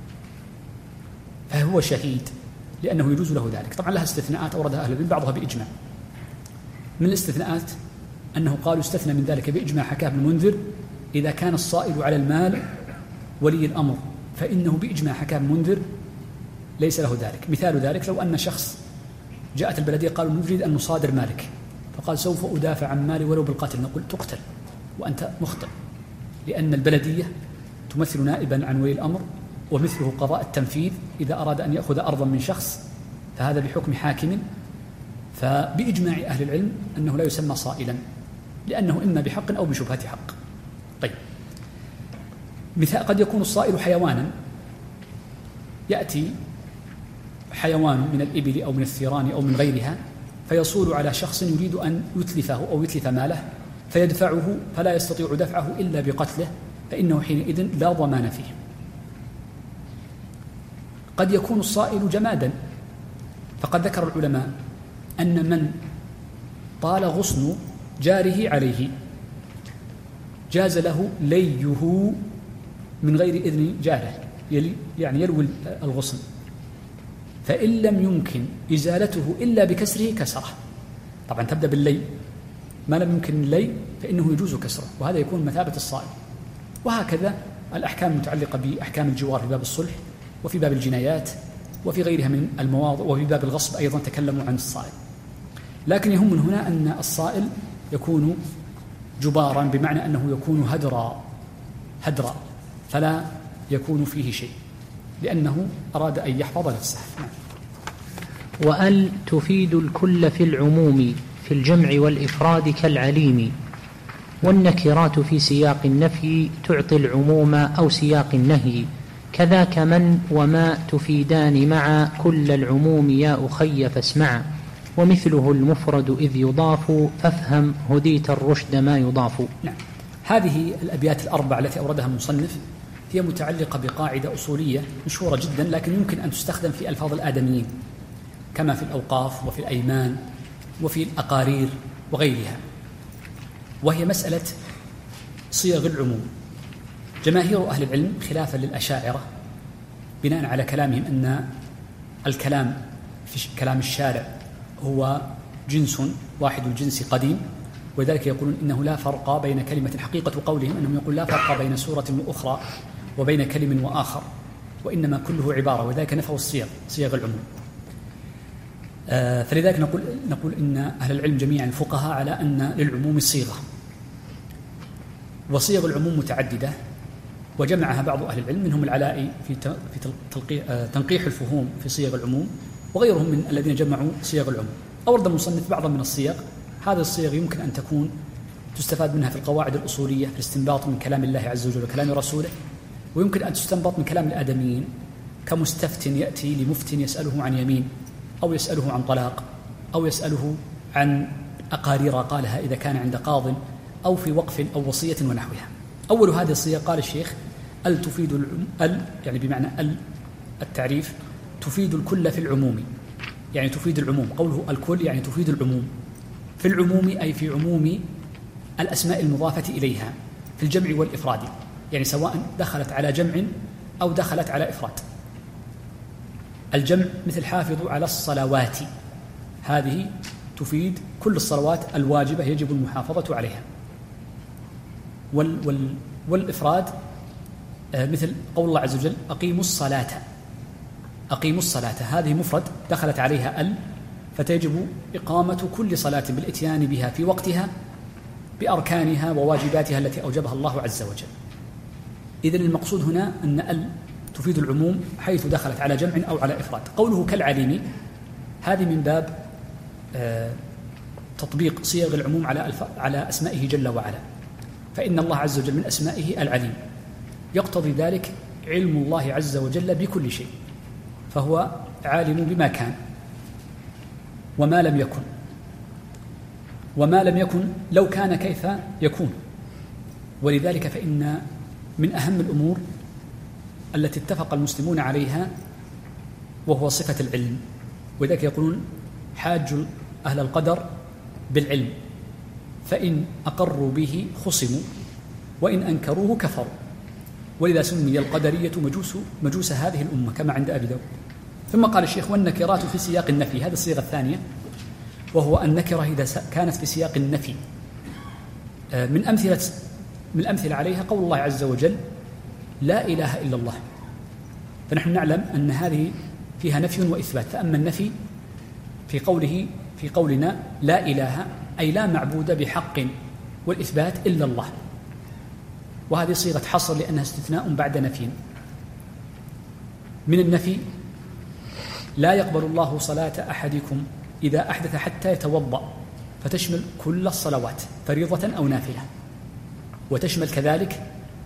فهو شهيد لأنه يجوز له ذلك. طبعا لها استثناءات أوردها أهل العلم بعضها بإجماع. من الاستثناءات أنه قالوا استثنى من ذلك بإجماع حكاه ابن المنذر: إذا كان الصائل على المال ولي الأمر فإنه بإجماع حكاه ابن المنذر ليس له ذلك. مثال ذلك لو أن شخص جاءت البلدية قالوا نريد أن نصادر مالك، فقال سوف أدافع عن مالي ولو بالقتل، نقول تقتل وأنت مخطئ، لأن البلدية تمثل نائبا عن ولي الأمر، ومثله قضاء التنفيذ إذا أراد أن يأخذ أرضا من شخص فهذا بحكم حاكم، فبإجماع أهل العلم أنه لا يسمى صائلا لأنه إما بحق أو بشبهة حق. طيب، مثال قد يكون الصائل حيوانا، يأتي حيوان من الإبل أو من الثيران أو من غيرها فيصول على شخص يريد أن يتلفه أو يتلف ماله فيدفعه فلا يستطيع دفعه إلا بقتله، فإنه حينئذ لا ضمان فيه. قد يكون الصائل جمادا، فقد ذكر العلماء أن من طال غصن جاره عليه جاز له ليه من غير إذن جاره، يعني يلوي الغصن، فإن لم يمكن إزالته إلا بكسره كسره. طبعا تبدأ باللي، ما لم يمكن اللي فإنه يجوز كسره، وهذا يكون مثابة الصائل. وهكذا الأحكام المتعلقة بأحكام الجوار في باب الصلح وفي باب الجنايات وفي غيرها من المواضع، وفي باب الغصب أيضا تكلموا عن الصائل. لكن يهم من هنا أن الصائل يكون جبارا، بمعنى أنه يكون هدرا هدرا فلا يكون فيه شيء، لأنه أراد أن يحفظ نفسه. وأل تفيد الكل في العموم في الجمع والإفراد كالعليم، والنكرات في سياق النفي تعطي العموم أو سياق النهي، كذاك من وما تفيدان مع كل العموم يا أخي فاسمع، ومثله المفرد إذ يضاف فافهم هديت الرشد ما يضاف. نعم، هذه الأبيات الأربع التي أوردها المصنف هي متعلقة بقاعدة أصولية مشهورة جدا، لكن يمكن أن تستخدم في ألفاظ الآدميين كما في الأوقاف وفي الأيمان وفي الأقارير وغيرها، وهي مسألة صيغ العموم. جماهير أهل العلم خلافا للأشاعرة بناء على كلامهم أن الكلام في كلام الشارع هو جنس واحد الجنس قديم، وذلك يقولون إنه لا فرق بين كلمة، حقيقة قولهم أنهم يقول لا فرق بين سورة وأخرى وبين كلم وآخر، وإنما كله عبارة، وذلك نفوا الصيغ صيغ العموم. آه فلذلك نقول نقول إن أهل العلم جميعا الفقهاء على أن للعموم صيغة، وصيغ العموم متعددة، وجمعها بعض أهل العلم منهم العلائي في في تنقيح الفهوم في صيغ العموم، وغيرهم من الذين جمعوا صيغ العموم. أورد المصنف بعضا من الصيغ. هذه الصيغ يمكن أن تكون تستفاد منها في القواعد الأصولية في الاستنباط من كلام الله عز وجل وكلام رسوله، ويمكن أن تستنبط من كلام الآدميين، كمستفت يأتي لمفت يسأله عن يمين، أو يسأله عن طلاق، أو يسأله عن أقارير قالها إذا كان عند قاض، أو في وقف أو وصية ونحوها. أول هذه الصيغ قال الشيخ ال تفيد العم... ال يعني بمعنى ال التعريف تفيد الكل في العموم، يعني تفيد العموم. قوله الكل يعني تفيد العموم في العموم، أي في عموم الأسماء المضافة إليها في الجمع والإفراد، يعني سواء دخلت على جمع أو دخلت على إفراد. الجمع مثل حافظوا على الصلوات، هذه تفيد كل الصلوات الواجبة يجب المحافظة عليها. وال وال والإفراد مثل قول الله عز وجل أقيموا الصلاة، أقيموا الصلاة، هذه مفرد دخلت عليها ال، فتجب إقامة كل صلاة بالإتيان بها في وقتها بأركانها وواجباتها التي أوجبها الله عز وجل. إذن المقصود هنا أن ال تفيد العموم حيث دخلت على جمع أو على إفراد. قوله كالعليم هذه من باب آه تطبيق صيغ العموم على على أسمائه جل وعلا، فإن الله عز وجل من أسمائه العليم، يقتضي ذلك علم الله عز وجل بكل شيء، فهو عالم بما كان وما لم يكن، وما لم يكن لو كان كيف يكون. ولذلك فإن من أهم الأمور التي اتفق المسلمون عليها وهو صفة العلم، ولذلك يقولون حاج أهل القدر بالعلم، فإن أقروا به خصموا وإن أنكروه كفروا، ولذا سمي القدرية مجوس مجوس هذه الأمة كما عند أبي داود. ثم قال الشيخ والنكرات في سياق النفي، هذا الصيغة الثانية، وهو النكرة إذا كانت في سياق النفي. من أمثلة من الأمثلة عليها قول الله عز وجل لا إله إلا الله، فنحن نعلم أن هذه فيها نفي وإثبات. فأما النفي في قوله في قولنا لا إله أي لا معبود بحق، والإثبات إلا الله، وهذه صيغة حصر لأنها استثناء بعد نفي. من النفي لا يقبل الله صلاة أحدكم إذا أحدث حتى يتوضأ، فتشمل كل الصلوات فريضة أو نافلة، وتشمل كذلك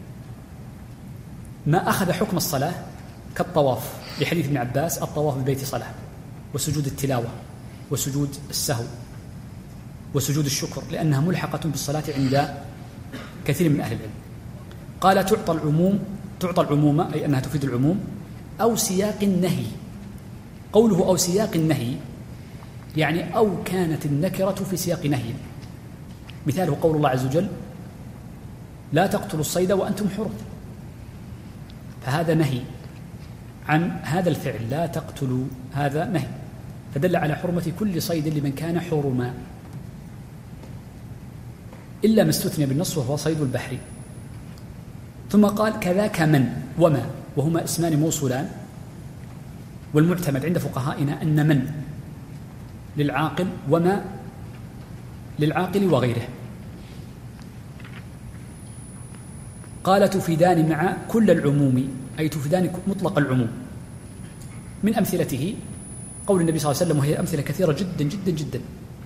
ما أخذ حكم الصلاة كالطواف لحديث ابن عباس الطواف بالبيت صلاة، وسجود التلاوة وسجود السهو وسجود الشكر، لأنها ملحقة بالصلاة عند كثير من أهل العلم. قال تعطى العموم تعطى العموم أي أنها تفيد العموم أو سياق النهي. قوله أو سياق النهي يعني أو كانت النكرة في سياق نهي. مثاله قول الله عز وجل لا تقتلوا الصيد وأنتم حرم، فهذا نهي عن هذا الفعل لا تقتلوا، هذا نهي، فدل على حرمة كل صيد لمن كان حرما، إلا ما استثني بالنص وهو صيد البحر. ثم قال كذاك من وما، وهما اسمان موصولان، والمعتمد عند فقهائنا أن من للعاقل وما للعاقل وغيره. قال تفيدان مع كل العموم أي تفيدان مطلق العموم. من أمثلته قول النبي صلى الله عليه وسلم، وهي أمثلة كثيرة جدا جدا جدا.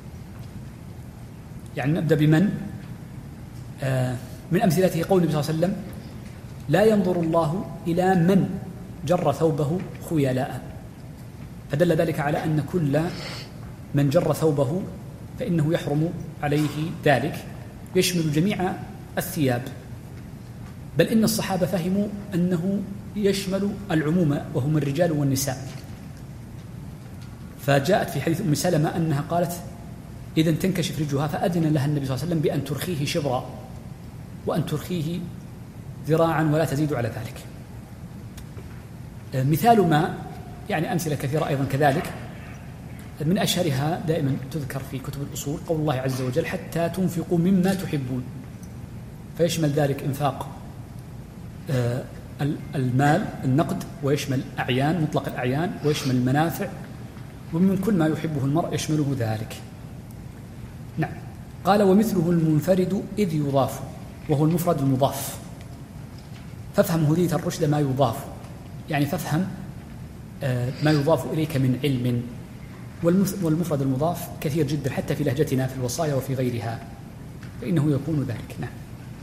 يعني نبدأ بمن. آه من أمثلته قول النبي صلى الله عليه وسلم لا ينظر الله إلى من جر ثوبه خيلاء، فدل ذلك على أن كل من جر ثوبه فإنه يحرم عليه ذلك، يشمل جميع الثياب، بل إن الصحابة فهموا أنه يشمل العموم وهم الرجال والنساء. فجاءت في حديث أم سلمة أنها قالت إذا تنكشف رجلها فأذن لها النبي صلى الله عليه وسلم بأن ترخيه شبرا وأن ترخيه ذراعا ولا تزيد على ذلك. مثال ما يعني أمثلة كثيرة أيضا كذلك، من أشهرها دائما تذكر في كتب الأصول قول الله عز وجل حتى تنفقوا مما تحبون، فيشمل ذلك إنفاق المال النقد، ويشمل أعيان مطلق الأعيان، ويشمل المنافع، ومن كل ما يحبه المرء يشمله ذلك. نعم. قال ومثله المنفرد إذ يضاف، وهو المفرد المضاف. فافهم هديت الرشد ما يضاف، يعني فافهم ما يضاف إليك من علم. والمفرد المضاف كثير جدا حتى في لهجتنا في الوصايا وفي غيرها، فإنه يكون ذلك. نعم.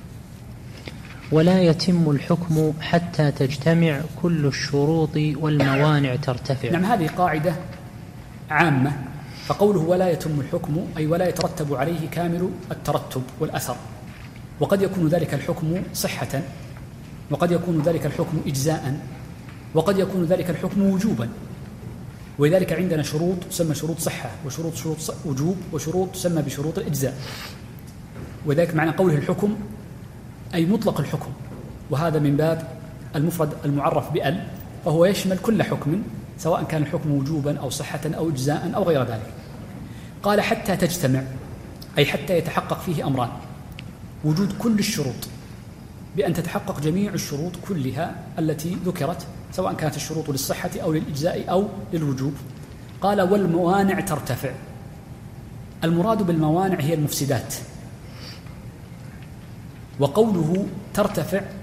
ولا يتم الحكم حتى تجتمع كل الشروط والموانع ترتفع. نعم، هذه قاعدة عامة. فقوله ولا يتم الحكم أي ولا يترتب عليه كامل الترتب والأثر، وقد يكون ذلك الحكم صحة، وقد يكون ذلك الحكم إجزاء، وقد يكون ذلك الحكم وجوبا. ولذلك عندنا شروط تسمى شروط صحة، وشروط شروط وجوب، وشروط تسمى بشروط الإجزاء. وذلك معنى قوله الحكم أي مطلق الحكم، وهذا من باب المفرد المعرف بأل، فهو يشمل كل حكم سواء كان الحكم وجوبا أو صحة أو إجزاء أو غير ذلك. قال حتى تجتمع أي حتى يتحقق فيه أمران: وجود كل الشروط بأن تتحقق جميع الشروط كلها التي ذكرت، سواء كانت الشروط للصحة أو للإجزاء أو للوجوب. قال والموانع ترتفع. المراد بالموانع هي المفسدات. وقوله ترتفع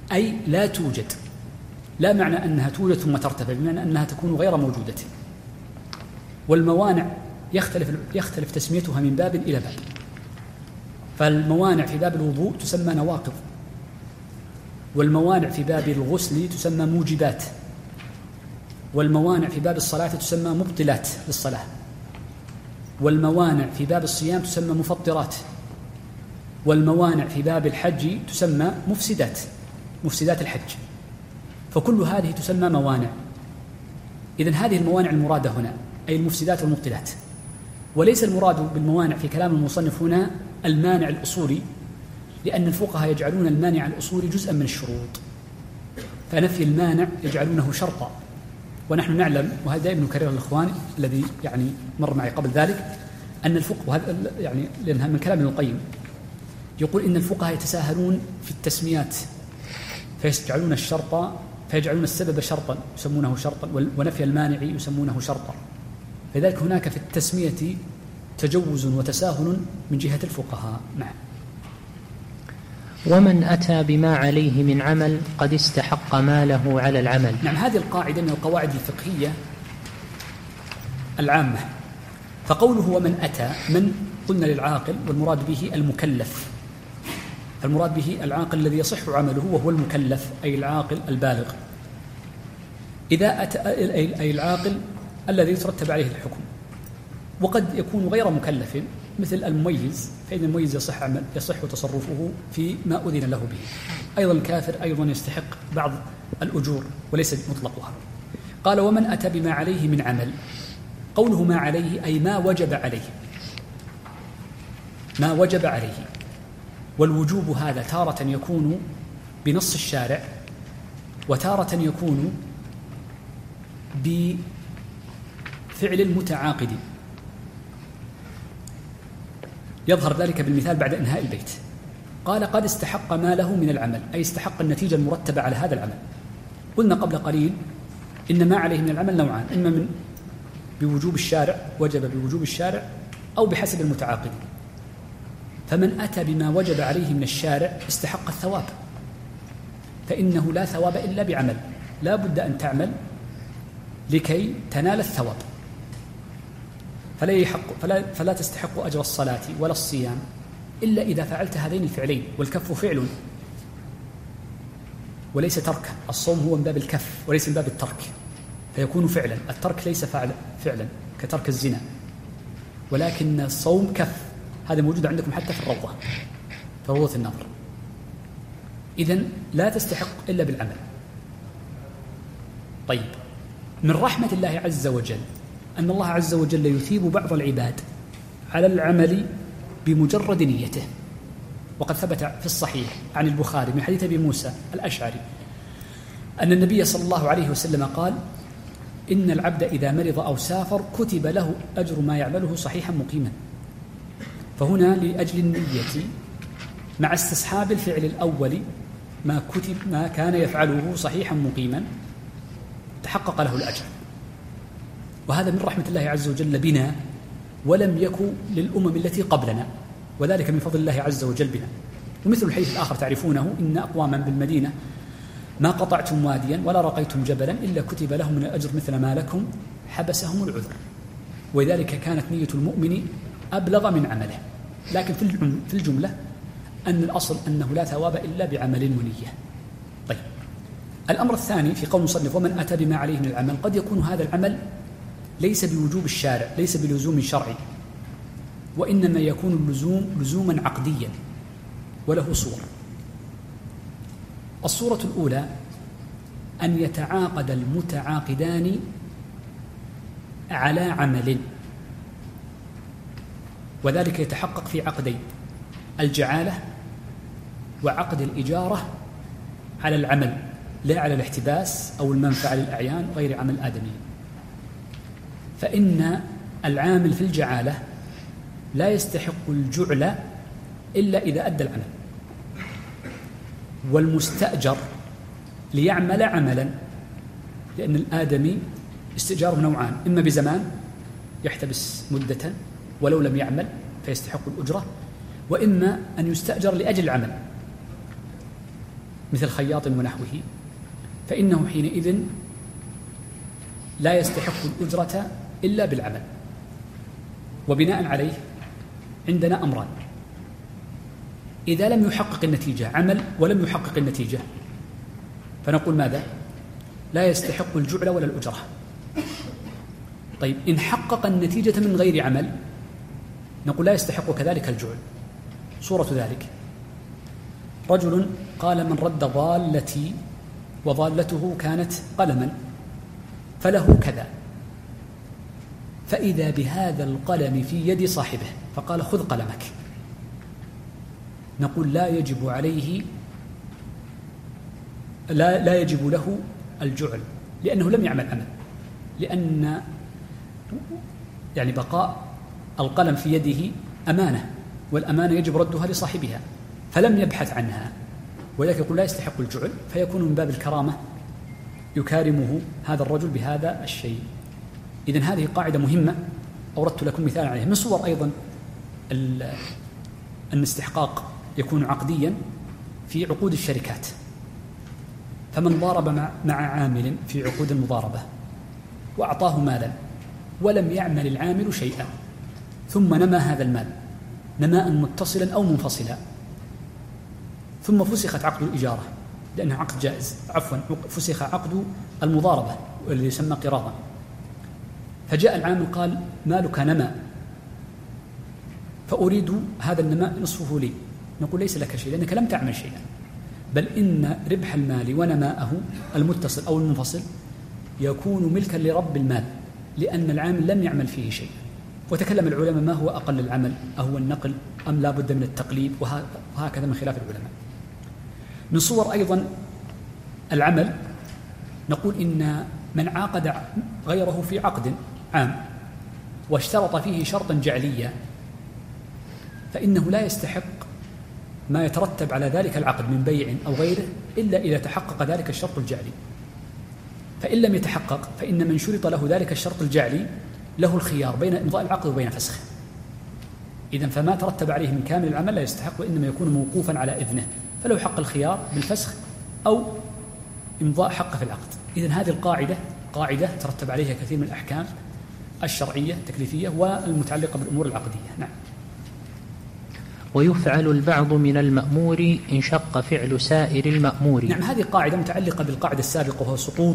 أي لا توجد، لا معنى أنها توجد ثم ترتفع، بمعنى أنها تكون غير موجودة. والموانع يختلف يختلف تسميتها من باب إلى باب. فالموانع في باب الوضوء تسمى نواقض، والموانع في باب الغسل تسمى موجبات، والموانع في باب الصلاة تسمى مبطلات للصلاة، والموانع في باب الصيام تسمى مفطرات، والموانع في باب الحج تسمى مفسدات، مفسدات الحج. فكل هذه تسمى موانع. إذن هذه الموانع المرادة هنا أي المفسدات والمبطلات، وليس المراد بالموانع في كلام المصنف هنا المانع الأصولي، لأن الفقهاء يجعلون المانع الأصولي جزءا من الشروط، فنفي المانع يجعلونه شرطا. ونحن نعلم، وهذا دائما نكرره الإخوان الذي يعني مر معي قبل ذلك، أن الفقه، وهذا يعني لأنها من كلام ابن القيم، يقول إن الفقهاء يتساهلون في التسميات فيجعلون الشرط فيجعلون السبب شرطا يسمونه شرطا، ونفي المانع يسمونه شرطا. لذلك هناك في التسمية تجوز وتساهل من جهة الفقهاء. نعم. ومن أتى بما عليه من عمل قد استحق ماله على العمل. نعم، هذه القاعدة من القواعد الفقهية العامة. فقوله ومن أتى، من قلنا للعاقل، والمراد به المكلف، المراد به العاقل الذي يصح عمله وهو المكلف أي العاقل البالغ. إذا أتى أي العاقل الذي يترتب عليه الحكم، وقد يكون غير مكلف مثل المميز، فإن المميز يصح عمل يصح تصرفه فيما أذن له به. أيضا الكافر أيضا يستحق بعض الأجور وليس مطلقها. قال ومن أتى بما عليه من عمل، قوله ما عليه أي ما وجب عليه، ما وجب عليه. والوجوب هذا تارة يكون بنص الشارع، وتارة يكون بفعل المتعاقد. يظهر ذلك بالمثال بعد إنهاء البيت. قال قد استحق ماله من العمل، أي استحق النتيجة المرتبة على هذا العمل. قلنا قبل قليل إن ما عليه من العمل نوعان، إما من بوجوب الشارع، وجب بوجوب الشارع، أو بحسب المتعاقد. فمن أتى بما وجب عليه من الشارع استحق الثواب، فإنه لا ثواب إلا بعمل، لا بد أن تعمل لكي تنال الثواب. فلا, يحق فلا, فلا تستحق أجر الصلاة ولا الصيام إلا إذا فعلت هذين الفعلين، والكف فعل وليس تركا. الصوم هو من باب الكف وليس من باب الترك، فيكون فعلا. الترك ليس فعل فعلا كترك الزنا، ولكن الصوم كف. هذا موجود عندكم حتى في الروضة، في روضة النظر. إذن لا تستحق إلا بالعمل. طيب، من رحمة الله عز وجل أن الله عز وجل يثيب بعض العباد على العمل بمجرد نيته. وقد ثبت في الصحيح عن البخاري من حديث أبي موسى الأشعري أن النبي صلى الله عليه وسلم قال إن العبد إذا مرض أو سافر كتب له أجر ما يعمله صحيحا مقيما. فهنا لأجل النية مع استصحاب الفعل الأول ما كتب ما كان يفعله صحيحا مقيما تحقق له الأجر. وهذا من رحمة الله عز وجل بنا، ولم يكن للأمم التي قبلنا، وذلك من فضل الله عز وجل بنا. ومثل الحديث الآخر تعرفونه إن أقواما بالمدينة ما قطعتم واديا ولا رقيتم جبلا إلا كتب لهم من الأجر مثل ما لكم حبسهم العذر. ولذلك كانت نية المؤمن أبلغ من عمله. لكن في الجملة أن الأصل أنه لا ثواب إلا بعمل ونية. طيب، الأمر الثاني في قول المصنف ومن أتى بما عليه من العمل، قد يكون هذا العمل ليس بوجوب الشارع، ليس بلزوم شرعي، وإنما يكون اللزوم لزوما عقديا وله صور. الصورة الأولى أن يتعاقد المتعاقدان على عمل، وذلك يتحقق في عقدين: الجعالة وعقد الإجارة على العمل، لا على الاحتباس أو المنفعة للأعيان غير عمل آدمي. فإن العامل في الجعالة لا يستحق الجعل إلا إذا أدى العمل، والمستأجر ليعمل عملا، لأن الآدمي استئجاره نوعان: إما بزمان يحتبس مدة ولو لم يعمل فيستحق الأجرة، وإما أن يستأجر لأجل العمل. مثل خياط ونحوه، فإنه حينئذ لا يستحق الأجرة إلا بالعمل. وبناء عليه عندنا أمران: إذا لم يحقق النتيجة، عمل ولم يحقق النتيجة، فنقول ماذا؟ لا يستحق الجعل ولا الأجرة. طيب إن حقق النتيجة من غير عمل، نقول لا يستحق كذلك الجعل. صورة ذلك: رجل قال: من رد ضالتي وضالته كانت قلما فله كذا، فإذا بهذا القلم في يد صاحبه فقال: خذ قلمك، نقول لا يجب عليه لا, لا يجب له الجعل، لأنه لم يعمل عمل، لأن يعني بقاء القلم في يده أمانة، والأمانة يجب ردها لصاحبها، فلم يبحث عنها، ولذلك يقول لا يستحق الجعل، فيكون من باب الكرامة يكارمه هذا الرجل بهذا الشيء. إذن هذه قاعدة مهمة أوردت لكم مثال عليها. من صور أيضا أن الاستحقاق يكون عقديا في عقود الشركات، فمن ضارب مع, مع عامل في عقود المضاربة وأعطاه مالا ولم يعمل العامل شيئا، ثم نمى هذا المال نماء متصلا أو منفصلا، ثم فسخت عقد الإجارة لأنه عقد جائز، عفوا فسخ عقد المضاربة اللي يسمى قراضا، فجاء العامل قال: مالك نمى فأريد هذا النماء نصفه لي، نقول ليس لك شيء لأنك لم تعمل شيئا، بل إن ربح المال ونماءه المتصل أو المنفصل يكون ملكا لرب المال، لأن العامل لم يعمل فيه شيء. وتكلم العلماء ما هو أقل العمل، أهو النقل أم لا بد من التقليد، وهكذا من خلاف العلماء. من صور أيضا العمل نقول إن من عاقد غيره في عقد عام واشترط فيه شرطا جعليا، فإنه لا يستحق ما يترتب على ذلك العقد من بيع أو غيره إلا إذا تحقق ذلك الشرط الجعلي، فإن لم يتحقق فإن من شرط له ذلك الشرط الجعلي له الخيار بين إمضاء العقد وبين فسخه. إذن فما ترتب عليه من كامل العمل لا يستحق، وإنما يكون موقوفا على إذنه، فله حق الخيار بالفسخ أو إمضاء حق في العقد. إذن هذه القاعدة قاعدة ترتب عليها كثير من الأحكام الشرعية التكليفية والمتعلقة بالأمور العقدية. نعم. ويفعل البعض من المأمور إن شق فعل سائر المأمور. نعم، هذه قاعدة متعلقة بالقاعدة السابقة، وهو سقوط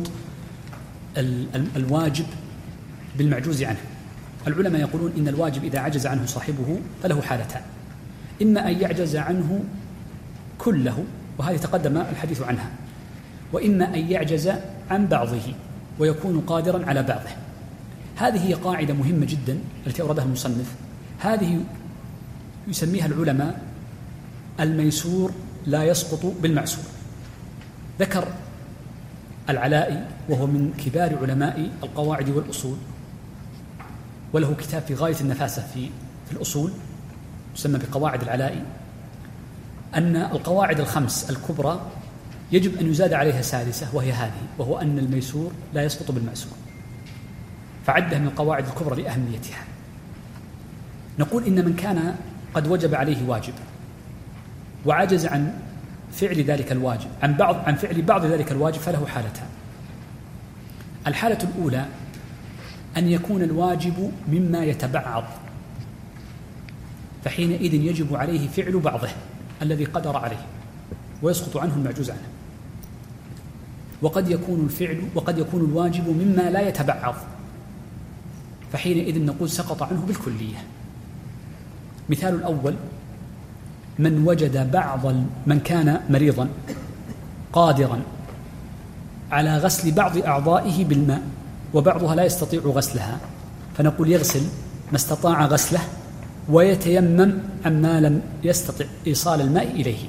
الواجب بالمعجوز عنه. العلماء يقولون إن الواجب إذا عجز عنه صاحبه فله حالتان: إما أن يعجز عنه كله، وهذه تقدم الحديث عنها، وإما أن يعجز عن بعضه ويكون قادرا على بعضه. هذه هي قاعدة مهمة جدا التي أوردها المصنف. هذه يسميها العلماء الميسور لا يسقط بالمعسور. ذكر العلائي وهو من كبار علماء القواعد والأصول، وله كتاب في غاية النفاسة في في الأصول يسمى بقواعد العلائي، أن القواعد الخمس الكبرى يجب أن يزاد عليها سادسة، وهي هذه، وهو أن الميسور لا يسقط بالمعسور، فعدها من القواعد الكبرى لأهميتها. نقول إن من كان قد وجب عليه واجب وعجز عن فعل ذلك الواجب عن بعض عن فعل بعض ذلك الواجب فله حالتان. الحالة الأولى أن يكون الواجب مما يتبعض، فحينئذ يجب عليه فعل بعضه الذي قدر عليه ويسقط عنه المعجوز عنه. وقد يكون الفعل وقد يكون الواجب مما لا يتبعض، فحينئذ نقول سقط عنه بالكلية. مثال الأول: من وجد بعض من كان مريضا قادرا على غسل بعض أعضائه بالماء وبعضها لا يستطيع غسلها، فنقول يغسل ما استطاع غسله ويتيمم عما لم يستطع إيصال الماء إليه.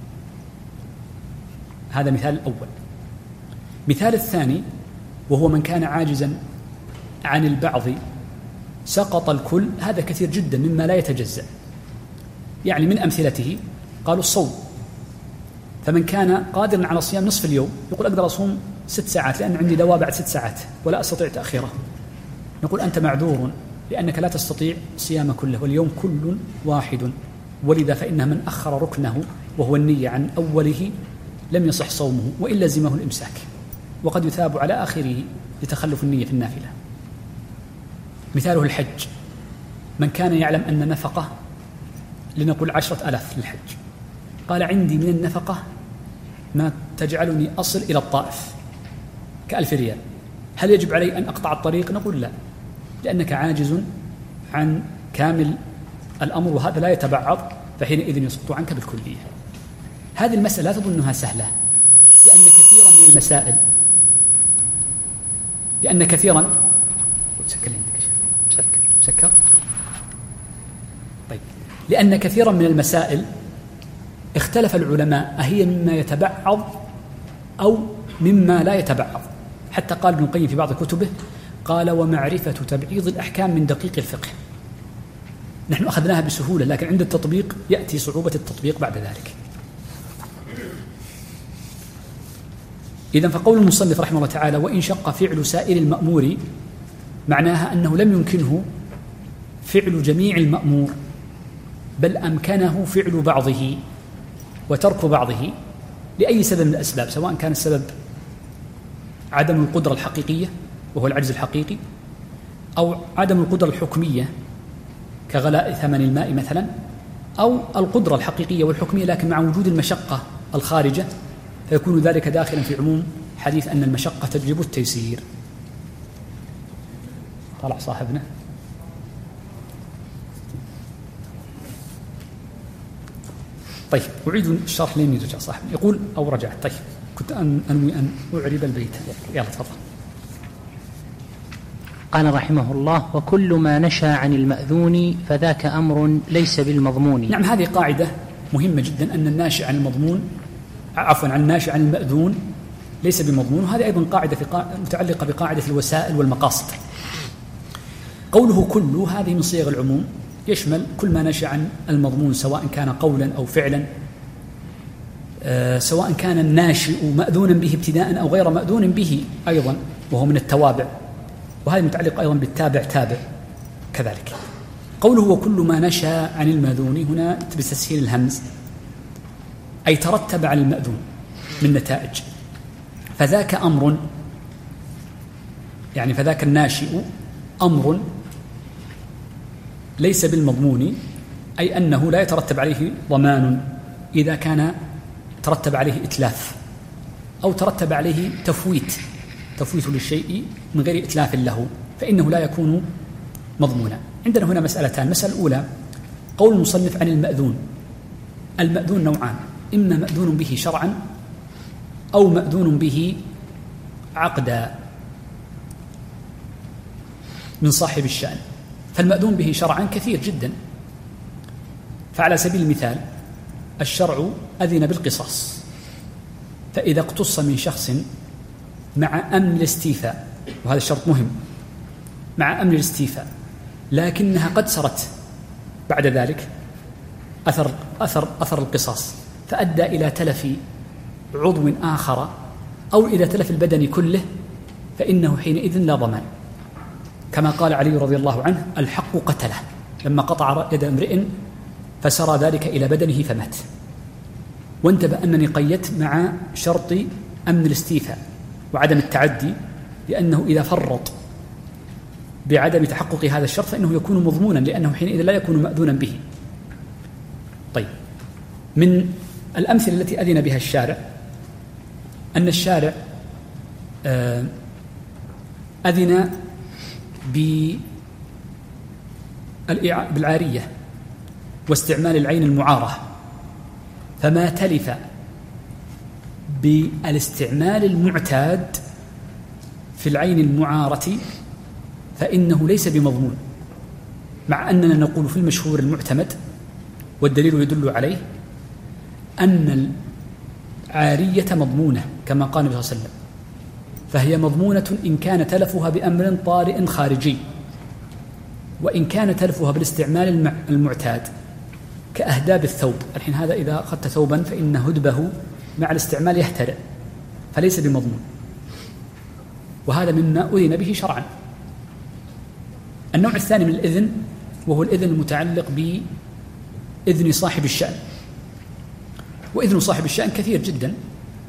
هذا مثال الأول. مثال الثاني وهو من كان عاجزا عن البعض سقط الكل، هذا كثير جدا مما لا يتجزأ. يعني من أمثلته قالوا الصوم، فمن كان قادرا على صيام نصف اليوم يقول أقدر أصوم ست ساعات لأن عندي دواء بعد ست ساعات ولا أستطيع تأخيره، نقول أنت معذور لأنك لا تستطيع صيام كله، واليوم كل واحد، ولذا فإن من أخر ركنه وهو النية عن أوله لم يصح صومه وإن لزمه الإمساك، وقد يثاب على آخره لتخلف النية في النافلة. مثاله الحج، من كان يعلم أن نفقة لنقول عشرة ألاف للحج، قال عندي من النفقة ما تجعلني أصل إلى الطائف كألف ريال، هل يجب علي أن أقطع الطريق؟ نقول لا، لأنك عاجز عن كامل الأمر وهذا لا يتبعض، فحينئذ يسقط عنك بالكلية. هذه المسألة لا تظنها سهلة، لأن كثيرا من المسائل لأن كثيرا مسكر مسكر مسكر طيب لأن كثيرا من المسائل اختلف العلماء أهي مما يتبعض أو مما لا يتبعض، حتى قال ابن القيم في بعض كتبه قال ومعرفة تبعيض الأحكام من دقيق الفقه. نحن أخذناها بسهولة، لكن عند التطبيق يأتي صعوبة التطبيق بعد ذلك. إذن فقول المصنف رحمه الله تعالى وإن شق فعل سائر المأمور معناها أنه لم يمكنه فعل جميع المأمور، بل أمكنه فعل بعضه وترك بعضه لأي سبب من الأسباب، سواء كان السبب عدم القدرة الحقيقية وهو العجز الحقيقي، أو عدم القدرة الحكمية كغلاء ثمن الماء مثلا، أو القدرة الحقيقية والحكمية لكن مع وجود المشقة الخارجة، فيكون ذلك داخلا في عموم حديث أن المشقة تجلب التيسير. طلع صاحبنا. طيب أعيد الشرح لين يرجع صاحبنا. يقول أو رجعت. طيب كنت أنوي أن أعرب البيت. يلا تفضل. قال رحمه الله وكل ما نشا عن المأذون فذاك أمر ليس بالمضمون. نعم، هذه قاعدة مهمة جدا، أن الناشئ عن المضمون عفوا عن الناشئ عن المأذون ليس بمضمون، وهذه أيضا قاعدة في قا... متعلقة بقاعدة الوسائل والمقاصد. قوله كل هذه من صيغ العموم، يشمل كل ما نشأ عن المضمون سواء كان قولا أو فعلا، آه سواء كان الناشئ مأذونا به ابتداء أو غير مأذون به أيضا، وهو من التوابع، وهذا متعلق أيضا بالتابع تابع كذلك. قوله وكل ما نشأ عن المأذون هنا بتسهيل الهمز، أي ترتب على المأذون من نتائج، فذاك أمر، يعني فذاك الناشئ أمر ليس بالمضمون، أي أنه لا يترتب عليه ضمان إذا كان ترتب عليه إتلاف أو ترتب عليه تفويت تفويت للشيء من غير إتلاف له، فإنه لا يكون مضمونا. عندنا هنا مسألتان. مسألة الأولى قول المصنف عن المأذون. المأذون نوعان، إما مأذون به شرعا أو مأذون به عقدا من صاحب الشأن. فالمأذون به شرعا كثير جدا، فعلى سبيل المثال الشرع أذن بالقصاص، فإذا اقتص من شخص مع أمن الاستيفاء، وهذا الشرط مهم، مع أمن الاستيفاء، لكنها قد سرت بعد ذلك أثر, أثر, أثر القصاص فأدى إلى تلف عضو آخر أو إلى تلف البدن كله، فإنه حينئذ لا ضمان، كما قال علي رضي الله عنه الحق قتله لما قطع يد امرئ فسرى ذلك إلى بدنه فمات. وانتبه أنني قيدت مع شرط أمن الاستيفاء وعدم التعدي، لأنه إذا فرط بعدم تحقق هذا الشرط فإنه يكون مضمونا، لأنه حينئذ لا يكون مأذونا به. طيب، من الأمثلة التي أذن بها الشارع أن الشارع أذن بالعارية واستعمال العين المعارة، فما تلف بالاستعمال المعتاد في العين المعارة فإنه ليس بمضمون، مع أننا نقول في المشهور المعتمد والدليل يدل عليه أن العارية مضمونة كما قال النبي صلى الله عليه وسلم، فهي مضمونة إن كان تلفها بأمر طارئ خارجي، وإن كان تلفها بالاستعمال المعتاد كأهداب الثوب. الحين هذا إذا أخذت ثوبا فإن هدبه مع الاستعمال يهترئ فليس بمضمون، وهذا مما أذن به شرعا. النوع الثاني من الإذن وهو الإذن المتعلق بإذن صاحب الشأن، وإذن صاحب الشأن كثير جدا،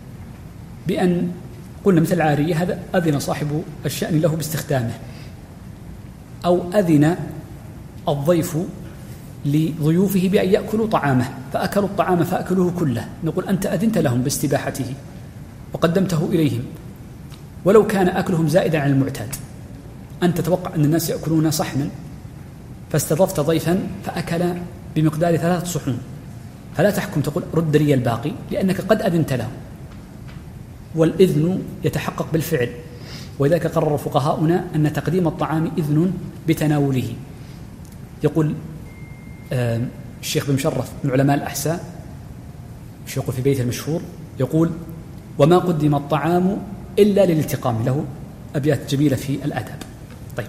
بأن قلنا مثل العارية هذا أذن صاحب الشأن له باستخدامه، أو أذن الضيف لضيوفه بأن يأكلوا طعامه فأكلوا الطعام فأكلوه كله، نقول أنت أذنت لهم باستباحته وقدمته إليهم، ولو كان أكلهم زائدا عن المعتاد. أنت تتوقع أن الناس يأكلون صحنا فاستضفت ضيفا فأكل بمقدار ثلاث صحون، فلا تحكم تقول رد لي الباقي، لأنك قد أذنت له، والإذن يتحقق بالفعل. ولذلك قرر فقهاؤنا أن تقديم الطعام إذن بتناوله. يقول آه الشيخ بن مشرف من علماء الأحساء، يقول في بيت المشهور، يقول وما قدم الطعام إلا للالتقام، له أبيات جميلة في الآداب. طيب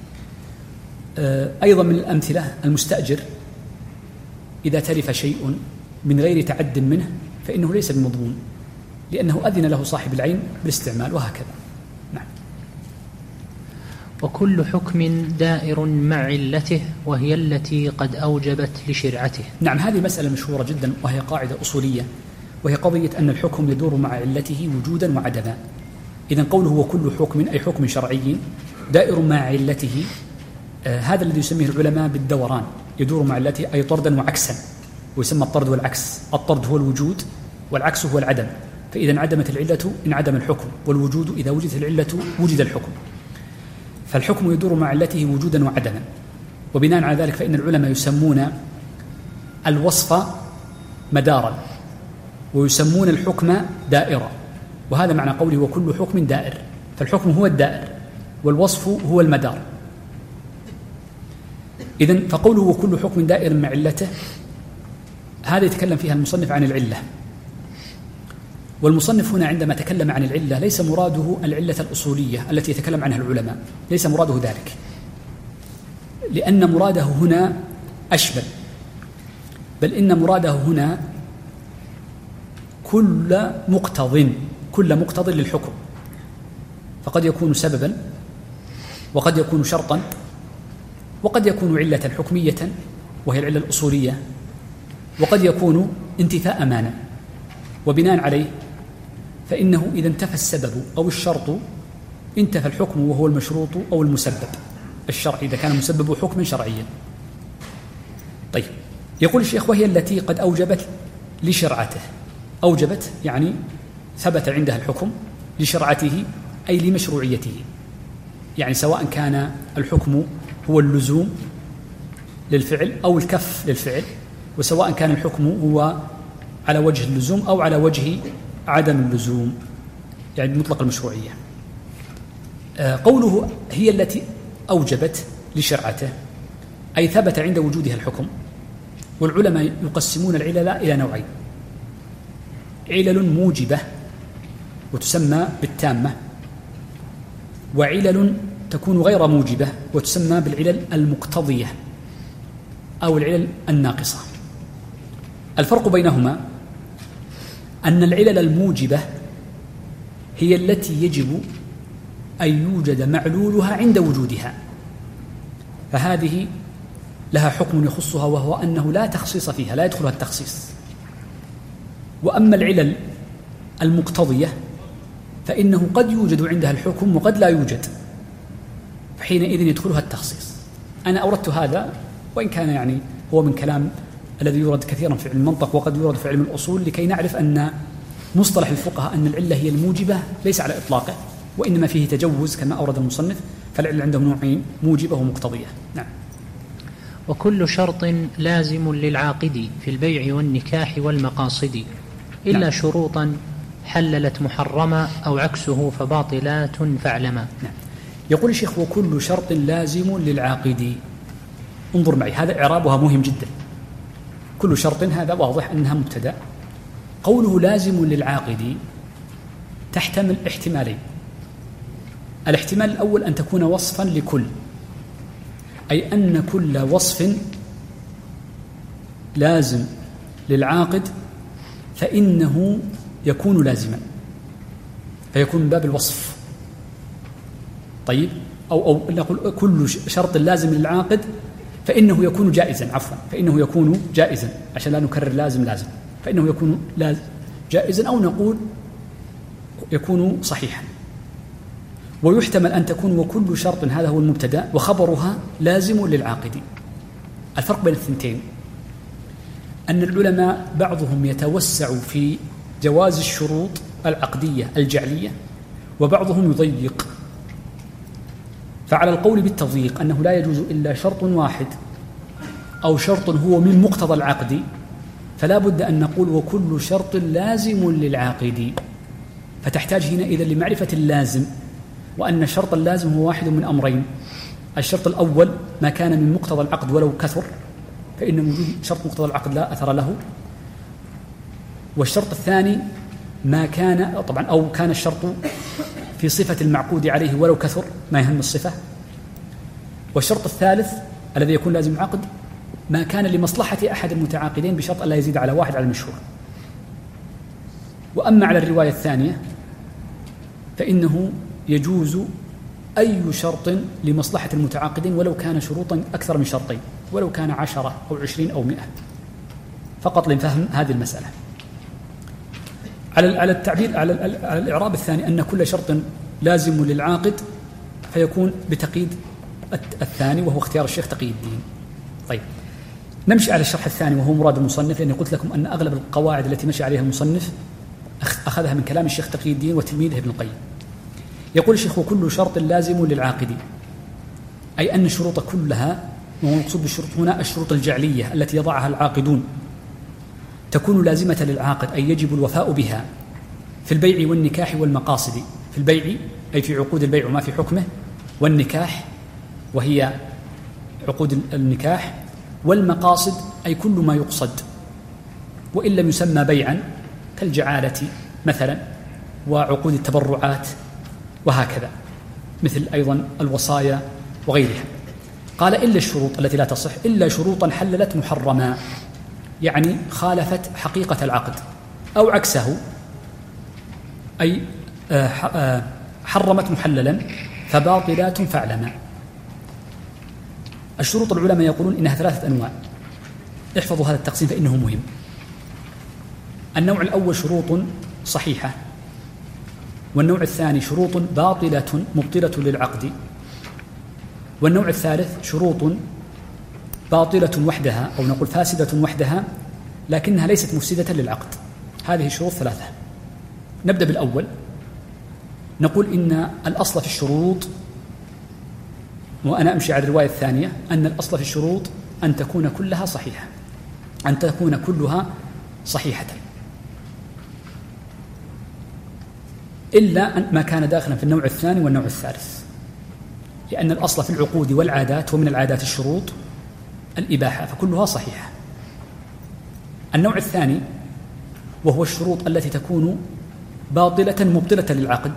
آه أيضا من الأمثلة المستأجر إذا تلف شيء من غير تعد منه فإنه ليس بمضمون، لأنه أذن له صاحب العين بالاستعمال، وهكذا. نعم. وكل حكم دائر مع علته وهي التي قد أوجبت لشرعته. نعم، هذه مسألة مشهورة جدا وهي قاعدة أصولية، وهي قضية أن الحكم يدور مع علته وجودا وعدما. إذن قوله وكل حكم أي حكم شرعي دائر مع علته، آه هذا الذي يسميه العلماء بالدوران، يدور مع علته أي طردا وعكسا، ويسمى الطرد والعكس. الطرد هو الوجود والعكس هو العدم، فإذا انعدمت العلة انعدم الحكم، والوجود إذا وجدت العلة وجد الحكم. فالحكم يدور مع علته وجودا وعدما، وبناء على ذلك فإن العلماء يسمون الوصف مدارا ويسمون الحكم دائرة، وهذا معنى قوله وكل حكم دائر، فالحكم هو الدائر والوصف هو المدار. إذن فقوله وكل حكم دائر مع علته، هذا يتكلم فيها المصنف عن العلة. والمصنف هنا عندما تكلم عن العلة ليس مراده العلة الأصولية التي يتكلم عنها العلماء، ليس مراده ذلك، لأن مراده هنا أشمل، بل إن مراده هنا كل مقتض كل مقتض للحكم، فقد يكون سببا وقد يكون شرطا وقد يكون علة حكمية وهي العلة الأصولية، وقد يكون انتفاء مانع. وبناء عليه فإنه إذا انتفى السبب أو الشرط انتفى الحكم وهو المشروط أو المسبب الشرعي إذا كان المسبب حكما شرعيا. طيب، يقول الشيخ وهي التي قد أوجبت لشرعته. أوجبت يعني ثبت عندها الحكم، لشرعته أي لمشروعيته، يعني سواء كان الحكم هو اللزوم للفعل أو الكف للفعل، وسواء كان الحكم هو على وجه اللزوم أو على وجه عدم اللزوم، يعني مطلق المشروعية. قوله هي التي أوجبت لشرعته أي ثبت عند وجودها الحكم. والعلماء يقسمون العلل إلى نوعين: علل موجبة وتسمى بالتامة، وعلل تكون غير موجبة وتسمى بالعلل المقتضية أو العلل الناقصة. الفرق بينهما أن العلل الموجبة هي التي يجب أن يوجد معلولها عند وجودها، فهذه لها حكم يخصها وهو أنه لا تخصيص فيها، لا يدخلها التخصيص. وأما العلل المقتضية فإنه قد يوجد عندها الحكم وقد لا يوجد، فحينئذ يدخلها التخصيص. أنا أوردت هذا وإن كان يعني هو من كلام الذي يورد كثيرا في علم المنطق وقد يورد في علم الأصول، لكي نعرف أن مصطلح الفقهاء أن العلة هي الموجبة ليس على إطلاقه، وإنما فيه تجوز كما أورد المصنف. فالعلة عندهم نوعين: موجبة ومقتضية. نعم. وكل شرط لازم للعاقد في البيع والنكاح والمقاصد إلا نعم. شروطا حللت محرما أو عكسه فباطلات فاعلما. نعم. يقول الشيخ وكل شرط لازم للعاقد. انظر معي، هذا إعرابها مهم جدا. كل شرط هذا واضح أنها مبتدأ. قوله لازم للعاقد تحتمل احتمالين: الاحتمال الأول أن تكون وصفا لكل، أي أن كل وصف لازم للعاقد فإنه يكون لازما، فيكون من باب الوصف. طيب، أو, أو نقول كل شرط لازم للعاقد فإنه يكون جائزا، عفوا فإنه يكون جائزا عشان لا نكرر لازم لازم، فإنه يكون لازم جائزا. أو نقول يكون صحيحا، ويحتمل أن تكون وكل شرط، هذا هو المبتدأ، وخبرها لازم للعاقد. الفرق بين الثنتين أن العلماء بعضهم يتوسع في جواز الشروط العقدية الجعلية، وبعضهم يضيق. فعلى القول بالتضييق أنه لا يجوز إلا شرط واحد أو شرط هو من مقتضى العقد، فلا بد أن نقول وكل شرط لازم للعاقد، فتحتاج هنا إذن لمعرفة اللازم، وأن الشرط اللازم هو واحد من أمرين: الشرط الأول ما كان من مقتضى العقد ولو كثر، فإن وجود شرط مقتضى العقد لا أثر له، والشرط الثاني ما كان طبعا أو كان الشرط في صفة المعقود عليه ولو كثر، ما يهم الصفة. والشرط الثالث الذي يكون لازم العقد ما كان لمصلحة أحد المتعاقدين بشرط ألا يزيد على واحد على المشهور. وأما على الرواية الثانية فإنه يجوز أي شرط لمصلحة المتعاقدين ولو كان شروطا أكثر من شرطين، ولو كان عشرة أو عشرين أو مئة، فقط لفهم هذه المسألة. على على التعبير على على الإعراب الثاني أن كل شرط لازم للعاقد، فيكون بتقييد الثاني وهو اختيار الشيخ تقي الدين. طيب، نمشي على الشرح الثاني وهو مراد المصنف، لأني قلت لكم أن أغلب القواعد التي مشي عليها المصنف أخذها من كلام الشيخ تقي الدين وتلميذه ابن القيم. يقول الشيخ: وكل شرط لازم للعاقد، أي أن الشروط كلها، وهو المقصود بالشروط هنا الشروط الجعلية التي يضعها العاقدون، تكون لازمة للعاقد، أي يجب الوفاء بها في البيع والنكاح والمقاصد. في البيع أي في عقود البيع وما في حكمه، والنكاح وهي عقود النكاح، والمقاصد أي كل ما يقصد وإن لم يسمى بيعا، كالجعالة مثلا وعقود التبرعات وهكذا، مثل أيضا الوصايا وغيرها. قال: إلا الشروط التي لا تصح، إلا شروطا حللت محرما، يعني خالفت حقيقة العقد، أو عكسه أي حرمت محللا، فباطلات فاعلما. الشروط العلماء يقولون إنها ثلاثة أنواع، احفظوا هذا التقسيم فإنه مهم. النوع الأول شروط صحيحة، والنوع الثاني شروط باطلة مبطلة للعقد، والنوع الثالث شروط باطلة وحدها أو نقول فاسدة وحدها لكنها ليست مفسدة للعقد. هذه الشروط ثلاثة. نبدأ بالأول، نقول إن الأصل في الشروط، وأنا أمشي على الرواية الثانية، أن الأصل في الشروط أن تكون كلها صحيحة، أن تكون كلها صحيحة، إلا ما كان داخلا في النوع الثاني والنوع الثالث، لأن الأصل في العقود والعادات ومن العادات الشروط الإباحة، فكلها صحيحة. النوع الثاني وهو الشروط التي تكون باطلة مبطلة للعقد،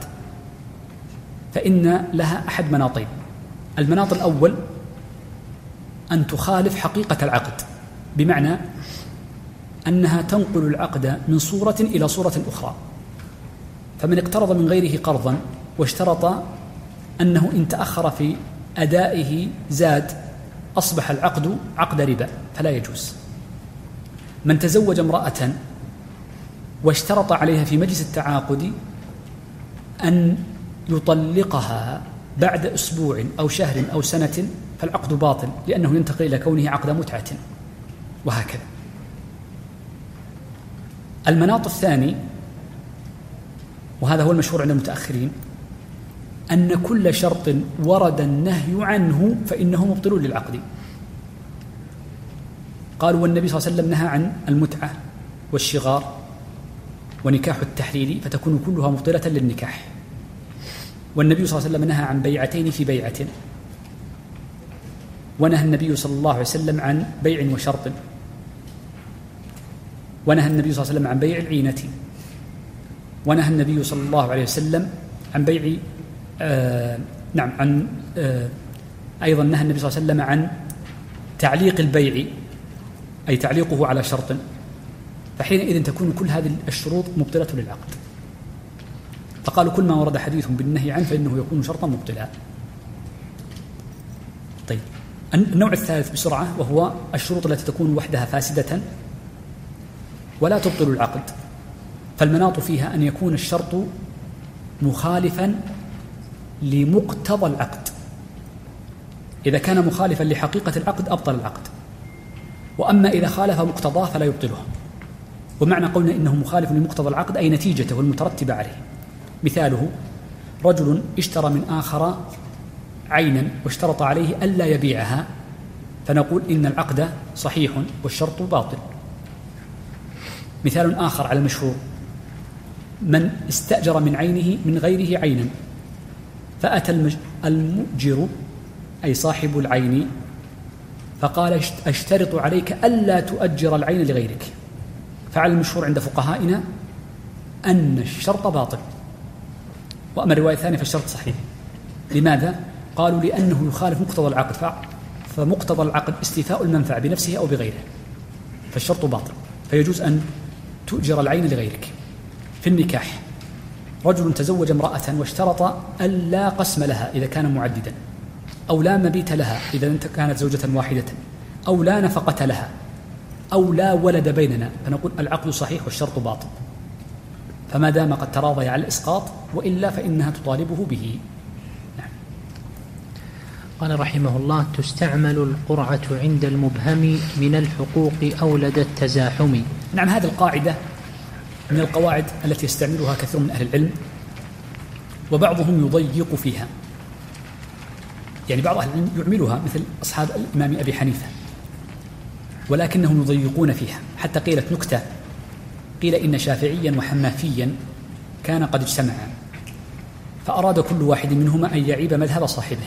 فإن لها أحد مناطين. المناط الأول أن تخالف حقيقة العقد، بمعنى أنها تنقل العقد من صورة إلى صورة أخرى. فمن اقترض من غيره قرضا واشترط أنه إن تأخر في أدائه زاد، أصبح العقد عقد ربا، فلا يجوز. من تزوج امرأة واشترط عليها في مجلس التعاقد أن يطلقها بعد أسبوع أو شهر أو سنة، فالعقد باطل، لأنه ينتقل إلى كونه عقد متعة، وهكذا. المناط الثاني، وهذا هو المشهور عند المتأخرين، أن كل شرط ورد النهي عنه فإنه مبطل للعقد. قالوا: والنبي صلى الله عليه وسلم نهى عن المتعة والشغار ونكاح التحليل، فتكون كلها مبطلة للنكاح. والنبي صلى الله عليه وسلم نهى عن بيعتين في بيعة، ونهى النبي صلى الله عليه وسلم عن بيع وشرط، ونهى النبي صلى الله عليه وسلم عن بيع العينة، ونهى النبي صلى الله عليه وسلم عن بيع آه نعم عن آه أيضا نهى النبي صلى الله عليه وسلم عن تعليق البيع، أي تعليقه على شرط. فحينئذ تكون كل هذه الشروط مبطلة للعقد. فقالوا: كل ما ورد حديث بالنهي عنه فإنه يكون شرطا مبطلا. طيب، النوع الثالث بسرعة، وهو الشروط التي تكون وحدها فاسدة ولا تبطل العقد. فالمناط فيها أن يكون الشرط مخالفا لمقتضى العقد. إذا كان مخالفا لحقيقة العقد أبطل العقد، وأما إذا خالف مقتضاه فلا يبطله. ومعنى قولنا إنه مخالف لمقتضى العقد أي نتيجته المترتبة عليه. مثاله: رجل اشترى من آخر عينا واشترط عليه ألا يبيعها، فنقول إن العقد صحيح والشرط باطل. مثال آخر على المشهور: من استأجر من عينه من غيره عينا، فأتى المؤجر أي صاحب العين فقال: أشترط عليك ألا تؤجر العين لغيرك. فعلى المشهور عند فقهائنا أن الشرط باطل، وأما الرواية الثانية فالشرط صحيح. لماذا؟ قالوا: لأنه يخالف مقتضى العقد، فمقتضى العقد استيفاء المنفعة بنفسه أو بغيره، فالشرط باطل، فيجوز أن تؤجر العين لغيرك. في النكاح: رجل تزوج امرأة واشترط ألا قسم لها إذا كان معددا، أو لا مبيت لها إذا كانت زوجة واحدة، أو لا نفقة لها، أو لا ولد بيننا، فنقول العقد صحيح والشرط باطل، فما دام قد تراضي على الإسقاط، وإلا فإنها تطالبه به. نعم. قال رحمه الله: تستعمل القرعة عند المبهم من الحقوق أو لدى التزاحم. نعم، هذه القاعدة من القواعد التي يستعملها كثير من أهل العلم، وبعضهم يضيق فيها. يعني بعض أهل العلم يعملها مثل أصحاب الإمام أبي حنيفة، ولكنهم يضيقون فيها. حتى قيلت نكتة، قيل إن شافعيا وحنافيا كان قد اجتمعا، فأراد كل واحد منهما أن يعيب مذهب صاحبه،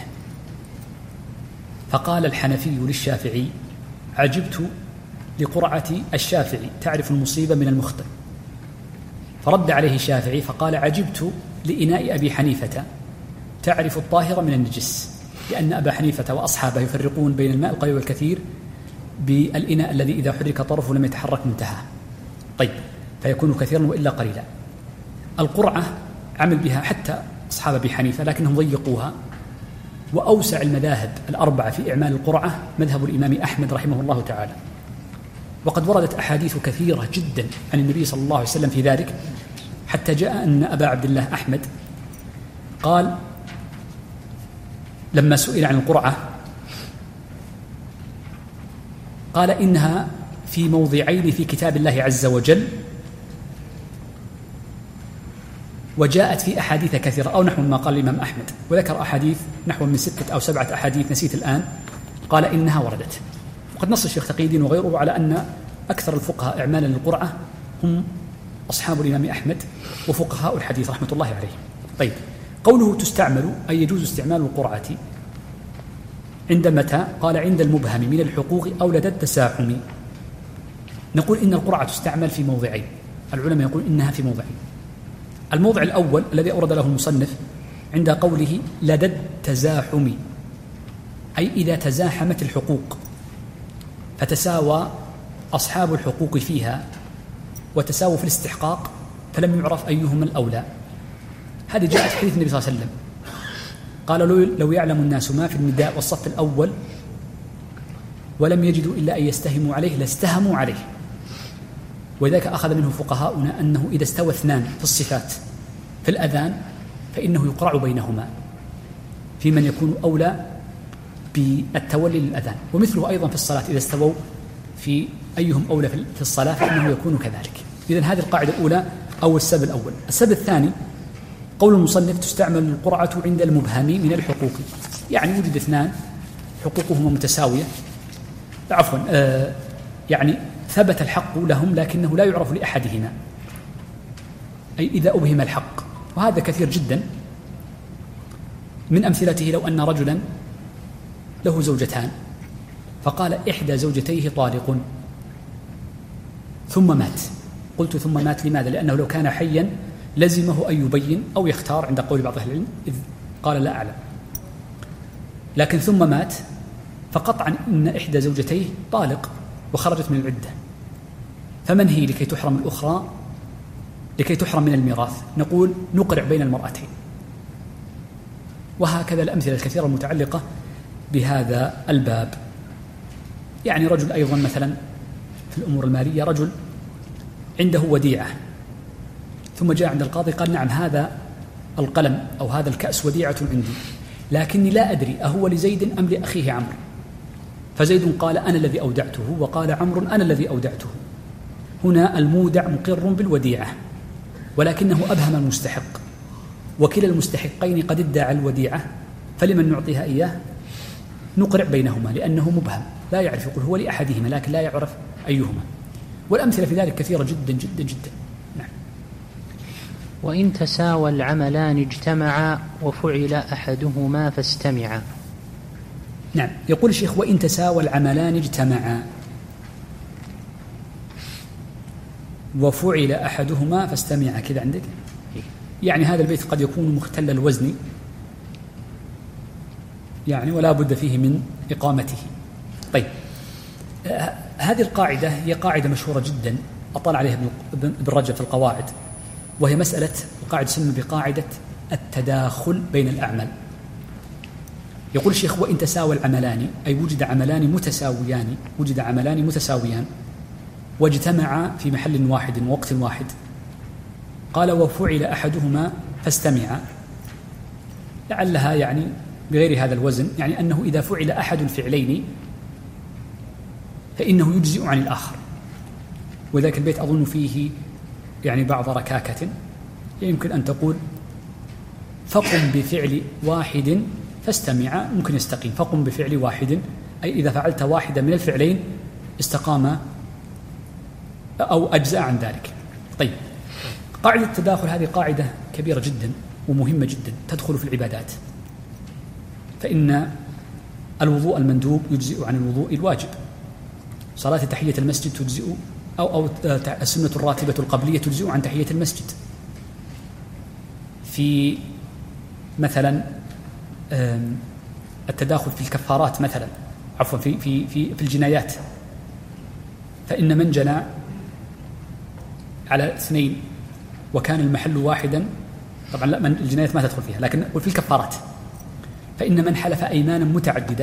فقال الحنفي للشافعي: عجبت لقرعة الشافعي تعرف المصيبة من المخطئ. فرد عليه الشافعي فقال: عجبت لإناء أبي حنيفة تعرف الطاهر من النجس، لأن أبا حنيفة وأصحابه يفرقون بين الماء القليل والكثير بالإناء الذي إذا حرك طرفه لم يتحرك منتهى. طيب، فيكون كثيرا وإلا قليلا. القرعة عمل بها حتى أصحاب أبي حنيفة، لكنهم ضيقوها. وأوسع المذاهب الأربعة في إعمال القرعة مذهب الإمام أحمد رحمه الله تعالى، وقد وردت أحاديث كثيرة جدا عن النبي صلى الله عليه وسلم في ذلك، حتى جاء أن أبا عبد الله أحمد قال لما سئل عن القرعة قال: إنها في موضعين في كتاب الله عز وجل، وجاءت في أحاديث كثيرة، أو نحو ما قال الإمام أحمد، وذكر أحاديث نحو من ستة أو سبعة أحاديث نسيت الآن، قال إنها وردت. وقد نص الشيخ تقي الدين وغيره على أن أكثر الفقهاء إعمالا للقرعة هم أصحاب الإمام أحمد وفقهاء الحديث رحمة الله عليه. طيب، قوله تستعمل أي يجوز استعمال القرعة عند متى؟ قال: عند المبهم من الحقوق أو لدى التساحم. نقول إن القرعة تستعمل في موضعين، العلماء يقول إنها في موضعين. الموضع الأول الذي أورد له المصنف عند قوله لدى التزاحم، أي إذا تزاحمت الحقوق فتساوى أصحاب الحقوق فيها وتساووا في الاستحقاق، فلم يعرف أيهما الأولى. هذه جاءت في حديث النبي صلى الله عليه وسلم، قال: لو يعلم الناس ما في النداء والصف الأول ولم يجدوا إلا أن يستهموا عليه لاستهموا عليه. وذلك أخذ منه فقهاؤنا أنه إذا استوى اثنان في الصفات في الأذان فإنه يقرع بينهما في من يكون أولى بالتولي للأذان، ومثله أيضا في الصلاة إذا استووا في أيهم أولى في الصلاة فإنه يكون كذلك. إذن هذه القاعدة الأولى أو السبب الأول. السبب الثاني قول المصنف: تستعمل القرعة عند المبهم من الحقوق، يعني وجد اثنان حقوقهما متساوية، عفوا آه يعني ثبت الحق لهم لكنه لا يعرف لأحدهما، أي إذا أبهم الحق. وهذا كثير جدا. من أمثلته لو أن رجلا له زوجتان فقال: إحدى زوجتيه طالق، ثم مات. قلت ثم مات لماذا؟ لأنه لو كان حيا لزمه أن يبين أو يختار عند قول بعض أهل العلم، إذ قال لا أعلم. لكن ثم مات، فقطعا إن إحدى زوجتيه طالق وخرجت من العدة، فمن هي لكي تحرم الأخرى لكي تحرم من الميراث؟ نقول نقرع بين المرأتين. وهكذا الأمثلة الكثيرة المتعلقة بهذا الباب. يعني رجل أيضا مثلا في الأمور المالية، رجل عنده وديعة ثم جاء عند القاضي قال: نعم هذا القلم أو هذا الكأس وديعة عندي، لكني لا أدري أهو لزيد أم لأخيه عمرو، فزيد قال أنا الذي أودعته وقال عمرو أنا الذي أودعته. هنا المودع مقر بالوديعة ولكنه أبهم المستحق، وكلا المستحقين قد ادعى الوديعة، فلمن نعطيها إياه؟ نقرع بينهما لأنه مبهم لا يعرف، يقول هو لأحدهما لكن لا يعرف أيهما. والأمثلة في ذلك كثيرة جدا جدا جدا. نعم. وإن تساوى العملان اجتمعا وفعل أحدهما فاستمعا. نعم. يقول الشيخ وإن تساوى العملان اجتمعا وفعل أحدهما فاستمعا، كذا عندك؟ يعني هذا البيت قد يكون مختل الوزن يعني ولا بد فيه من إقامته. طيب، هذه القاعدة هي قاعدة مشهورة جدا أطلع عليها ابن رجب في القواعد، وهي مسألة القاعدة تسمى بقاعدة التداخل بين الأعمال. يقول الشيخ وإن تساوى العملان، أي وجد عملان متساويان وجد عملان متساويان واجتمعا في محل واحد ووقت واحد، قال وفعل أحدهما فاستمعا، لعلها يعني بغير هذا الوزن، يعني أنه إذا فعل أحد الفعلين فإنه يجزئ عن الآخر. وذلك البيت أظن فيه يعني بعض ركاكة، يمكن أن تقول فقم بفعل واحد فاستمع، ممكن يستقيم. فقم بفعل واحد أي إذا فعلت واحدا من الفعلين استقام أو أجزأ عن ذلك. طيب، قاعدة التداخل هذه قاعدة كبيرة جدا ومهمة جدا تدخل في العبادات، فإن الوضوء المندوب يجزئ عن الوضوء الواجب، صلاة تحية المسجد تجزئ أو أو السنة الراتبة القبلية تجزئ عن تحية المسجد. في مثلا التداخل في الكفارات مثلا عفوا في في في في الجنايات، فإن من جنى على اثنين وكان المحل واحدا، طبعا لا، من الجنايات ما تدخل فيها، لكن في الكفارات فإن من حلف أيمانا متعددة،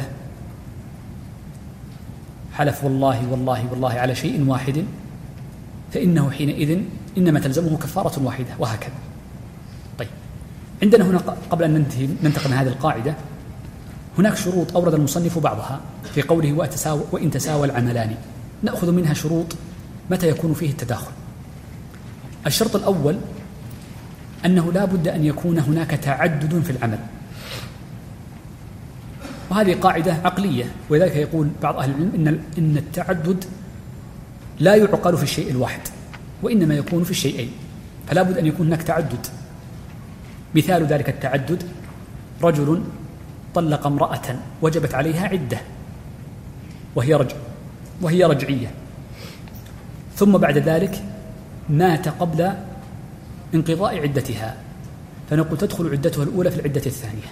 حلف والله والله والله على شيء واحد، فإنه حينئذ إنما تلزمه كفارة واحدة، وهكذا. طيب، عندنا هنا قبل أن ننتهي ننتقل من هذه القاعدة هناك شروط أورد المصنف بعضها في قوله وإن تساوى العملان، نأخذ منها شروط متى يكون فيه التداخل. الشرط الأول أنه لا بد أن يكون هناك تعدد في العمل، وهذه قاعدة عقلية، ولذلك يقول بعض أهل العلم إن إن التعدد لا يعقل في الشيء الواحد وإنما يكون في الشيئين، فلا بد أن يكون هناك تعدد. مثال ذلك التعدد رجل طلق امرأة وجبت عليها عدة وهي رجع وهي رجعية، ثم بعد ذلك مات قبل انقضاء عدتها، فنقول تدخل عدتها الأولى في العدة الثانية،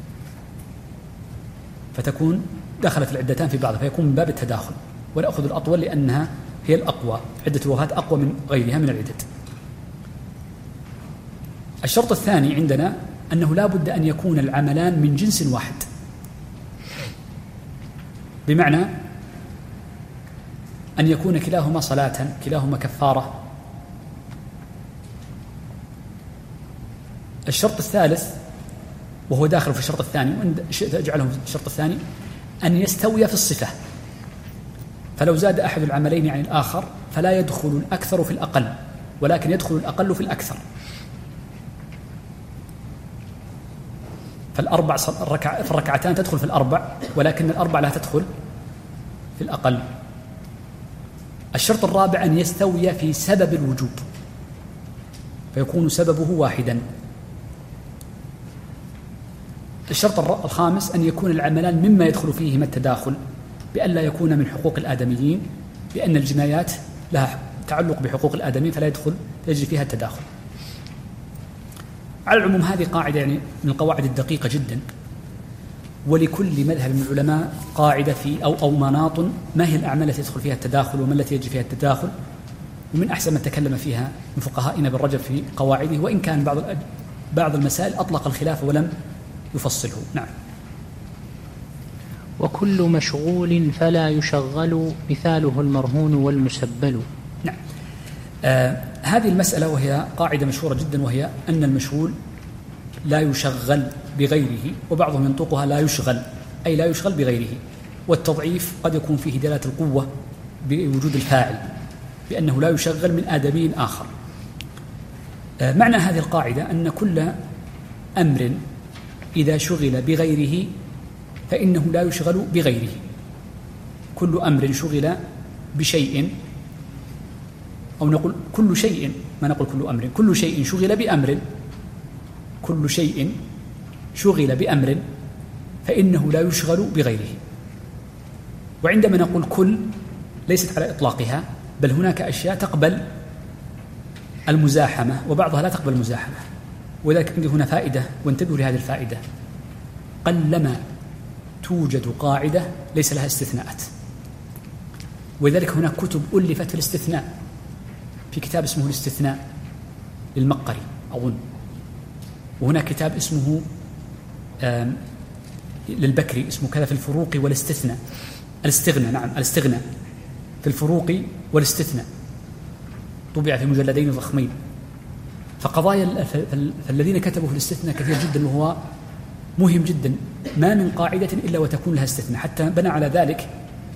فتكون دخلت العدتان في بعض، فيكون من باب التداخل، ونأخذ الأطول لأنها هي الأقوى، عدة الوفاة أقوى من غيرها من العدد. الشرط الثاني عندنا أنه لا بد أن يكون العملان من جنس واحد، بمعنى أن يكون كلاهما صلاة، كلاهما كفارة. الشرط الثالث وهو داخل في الشرط الثاني، وإن شئت أجعله في الشرط الثاني، أن يستوي في الصفة، فلو زاد أحد العملين عن الآخر فلا يدخل الأكثر في الأقل، ولكن يدخل الأقل في الأكثر. فالأربع في الركعتان تدخل في الأربع، ولكن الأربع لا تدخل في الأقل. الشرط الرابع أن يستوي في سبب الوجوب، فيكون سببه واحدا. الشرط الخامس أن يكون العملان مما يدخل فيهما التداخل، بأن لا يكون من حقوق الآدميين، بأن الجنايات لها تعلق بحقوق الآدميين فلا يدخل يجري فيها التداخل. على العموم هذه قاعدة يعني من القواعد الدقيقة جدا، ولكل مذهب من العلماء قاعدة في أو أو مناط ما هي الأعمال التي يدخل فيها التداخل وما التي يجري فيها التداخل، ومن أحسن ما تكلم فيها من فقهائنا ابن رجب في قواعده، وإن كان بعض بعض المسائل أطلق الخلاف ولم يفصله. نعم. وكل مشغول فلا يشغل مثاله المرهون والمسبل. نعم. آه هذه المسألة وهي قاعدة مشهورة جدا، وهي أن المشغول لا يشغل بغيره، وبعضهم ينطقها لا يشغل، أي لا يشغل بغيره. والتضعيف قد يكون فيه دلالة القوة بوجود الفاعل، بأنه لا يشغل من آدمي آخر. معنى هذه القاعدة أن كل أمر إذا شغل بغيره فإنه لا يشغل بغيره. كل أمر شغل بشيء، أو نقول كل شيء، ما نقول كل أمر، كل شيء شغل بأمر، كل شيء شغل بأمر فإنه لا يشغل بغيره. وعندما نقول كل ليست على إطلاقها، بل هناك أشياء تقبل المزاحمة وبعضها لا تقبل المزاحمة. وذلك عندي هنا فائدة، وانتبهوا لهذه الفائدة: قلما توجد قاعدة ليس لها استثناءات، ولذلك هناك كتب ألفت في الاستثناء. في كتاب اسمه الاستثناء للمقري أظن، وهناك كتاب اسمه للبكري اسمه كذا في الفروق والاستثناء، الاستغناء، نعم الاستغناء في الفروق والاستثناء، طبع في مجلدين ضخمين. فقضايا فالذين كتبوا في الاستثناء كثير جدا، وهو مهم جدا. ما من قاعدة إلا وتكون لها استثناء، حتى بنى على ذلك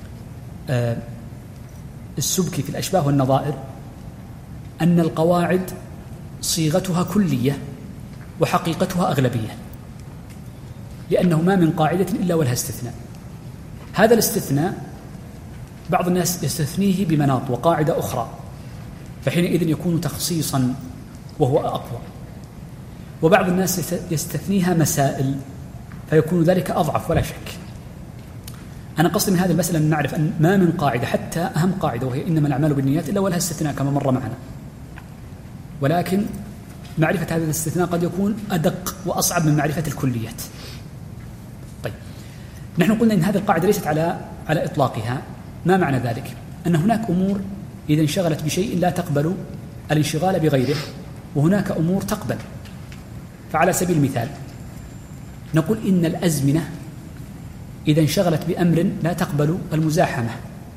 السبكي في الأشباه والنظائر أن القواعد صيغتها كلية وحقيقتها أغلبية، لأنه ما من قاعدة إلا ولها استثناء. هذا الاستثناء بعض الناس يستثنيه بمناط وقاعدة أخرى، فحينئذ يكون تخصيصا وهو أقوى. وبعض الناس يستثنيها مسائل فيكون ذلك أضعف ولا شك. أنا قصدي من هذه المسألة أن نعرف أن ما من قاعدة، حتى أهم قاعدة وهي إنما الأعمال بالنيات، إلا ولها استثناء كما مر معنا. ولكن معرفة هذا الاستثناء قد يكون أدق وأصعب من معرفة الكليات. طيب، نحن قلنا إن هذه القاعدة ليست على على إطلاقها. ما معنى ذلك؟ أن هناك أمور إذا انشغلت بشيء لا تقبل الانشغال بغيره، وهناك أمور تقبل. فعلى سبيل المثال نقول إن الأزمنة إذا انشغلت بأمر لا تقبل المزاحمة.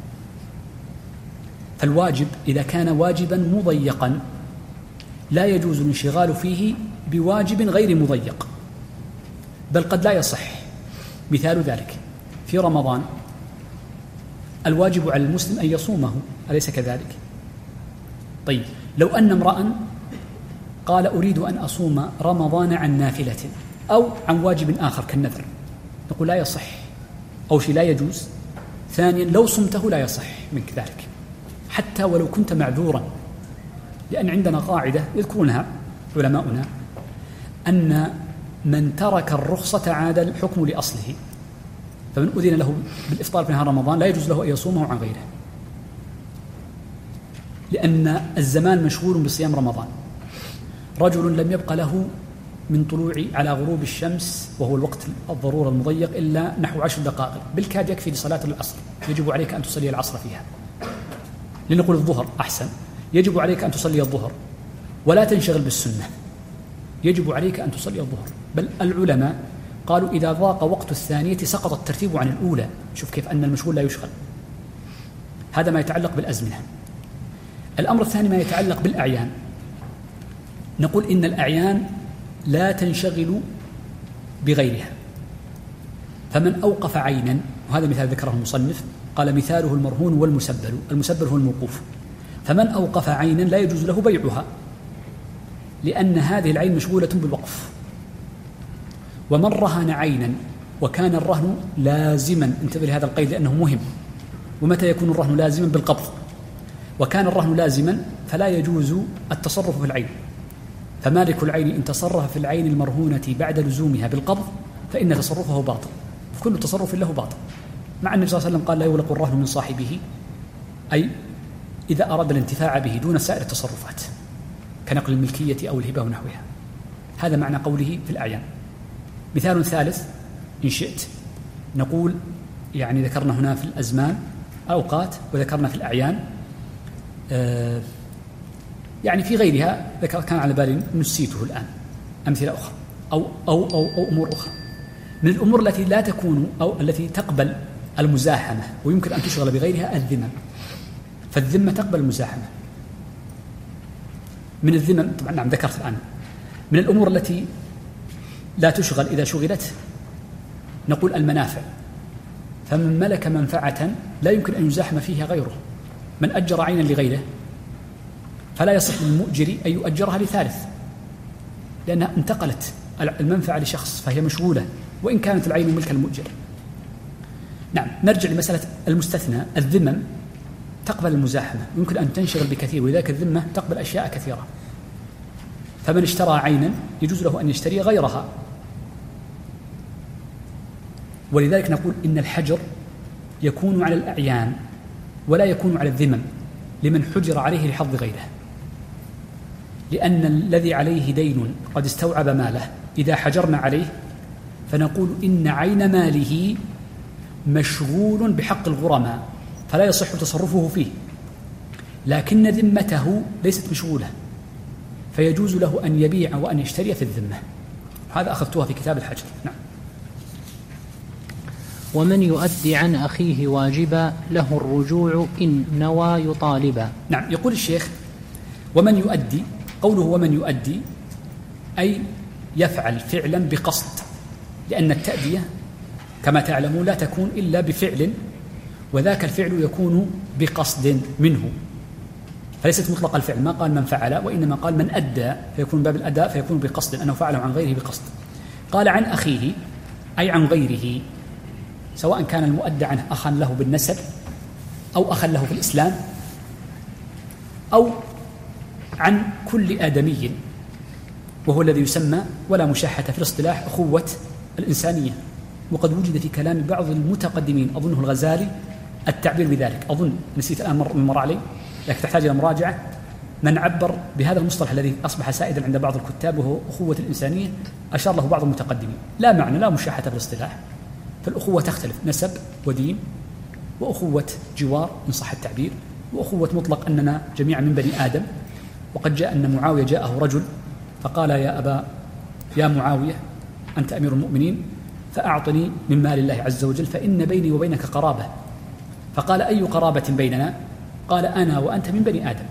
فالواجب إذا كان واجبا مضيقا لا يجوز الانشغال فيه بواجب غير مضيق، بل قد لا يصح. مثال ذلك في رمضان الواجب على المسلم أن يصومه، أليس كذلك؟ طيب، لو أن امرأ قال أريد أن أصوم رمضان عن نافلة أو عن واجب آخر كالنذر، نقول لا يصح، أو شيء لا يجوز. ثانيا، لو صمته لا يصح منك ذلك حتى ولو كنت معذورا، لأن عندنا قاعدة يذكرونها علماؤنا أن من ترك الرخصة عاد الحكم لأصله. فمن أذن له بالإفطار في نهار رمضان لا يجوز له أن يصومه عن غيره، لأن الزمان مشغول بصيام رمضان. رجل لم يبق له من طلوع على غروب الشمس وهو الوقت الضرورة المضيق إلا نحو عشر دقائق، بالكاد يكفي لصلاة العصر، يجب عليك أن تصلي العصر فيها. لنقول الظهر أحسن، يجب عليك أن تصلي الظهر ولا تنشغل بالسنة، يجب عليك أن تصلي الظهر. بل العلماء قالوا إذا ضاق وقت الثانية سقط الترتيب عن الأولى. شوف كيف أن المشغول لا يشغل. هذا ما يتعلق بالأزمنة. الأمر الثاني ما يتعلق بالأعيان. نقول إن الأعيان لا تنشغل بغيرها، فمن أوقف عينا، وهذا مثال ذكره المصنف، قال مثاله المرهون والمسبل. المسبل هو الموقوف. فمن أوقف عينا لا يجوز له بيعها، لأن هذه العين مشغولة بالوقف. ومن رهن عينا وكان الرهن لازما، انتبه لهذا القيد لأنه مهم. ومتى يكون الرهن لازما؟ بالقبض. وكان الرهن لازما فلا يجوز التصرف في العين. فمالك العين إن تصرف في العين المرهونة بعد لزومها بالقبض فإن تصرفه باطل، كل تصرف له باطل. مع النبي صلى الله عليه وسلم قال لا يغلق الرهن من صاحبه، أي إذا أراد الانتفاع به دون سائر التصرفات كنقل الملكية أو الهبة ونحوها. هذا معنى قوله في الأعيان. مثال ثالث إن شئت، نقول يعني ذكرنا هنا في الأزمان أوقات، وذكرنا في الأعيان آه يعني في غيرها ذكر كان على بالي نسيته الآن أمثلة أخرى أو, أو, أو, أو أمور أخرى. من الأمور التي لا تكون أو التي تقبل المزاحمة ويمكن أن تشغل بغيرها الذمم. فالذمة تقبل المزاحمة. من الذمم طبعا نعم ذكرت الآن. من الأمور التي لا تشغل إذا شغلت نقول المنافع، فمن ملك منفعة لا يمكن أن يزاحم فيها غيره. من أجر عينا لغيره فلا يصح للمؤجر أن يؤجرها لثالث، لأنها انتقلت المنفعة لشخص فهي مشغولة وإن كانت العين ملك المؤجر. نعم، نرجع لمسألة المستثنى. الذمم تقبل المزاحمة، يمكن أن تنشغل بكثير، وذلك الذمة تقبل أشياء كثيرة. فمن اشترى عينا يجوز له أن يشتري غيرها، ولذلك نقول إن الحجر يكون على الأعيان ولا يكون على الذمم لمن حجر عليه لحظ غيره، لأن الذي عليه دين قد استوعب ماله إذا حجرنا عليه فنقول إن عين ماله مشغول بحق الغرماء فلا يصح تصرفه فيه، لكن ذمته ليست مشغولة فيجوز له أن يبيع وأن يشتري في الذمة. هذا أخذتها في كتاب الحجر. نعم. ومن يؤدي عن أخيه واجبا له الرجوع إن نوى يطالبا. نعم، يقول الشيخ ومن يؤدي، قوله ومن يؤدي أي يفعل فعلا بقصد، لأن التأدية كما تعلمون لا تكون إلا بفعل، وذاك الفعل يكون بقصد منه، فليست مطلق الفعل، ما قال من فعل وإنما قال من أدى، فيكون باب الأداء فيكون بقصد أنه فعله عن غيره بقصد. قال عن أخيه أي عن غيره، سواء كان المؤدى عنه أخا له بالنسب أو أخا له في الإسلام أو عن كل آدمي، وهو الذي يسمى ولا مشاحة في الاصطلاح أخوة الإنسانية. وقد وجد في كلام بعض المتقدمين أظنه الغزالي التعبير بذلك، أظن نسيت الآن مر مر علي لكن تحتاج إلى مراجعة، من عبر بهذا المصطلح الذي أصبح سائدا عند بعض الكتاب وهو أخوة الإنسانية، أشار له بعض المتقدمين. لا معنى لا مشاحة في الاصطلاح، فالأخوة تختلف، نسب ودين، وأخوة جوار إن صح التعبير، وأخوة مطلق أننا جميعا من بني آدم. وقد جاء أن معاوية جاءه رجل فقال يا أبا يا معاوية أنت أمير المؤمنين فأعطني من مال الله عز وجل فإن بيني وبينك قرابة. فقال أي قرابة بيننا؟ قال أنا وأنت من بني آدم.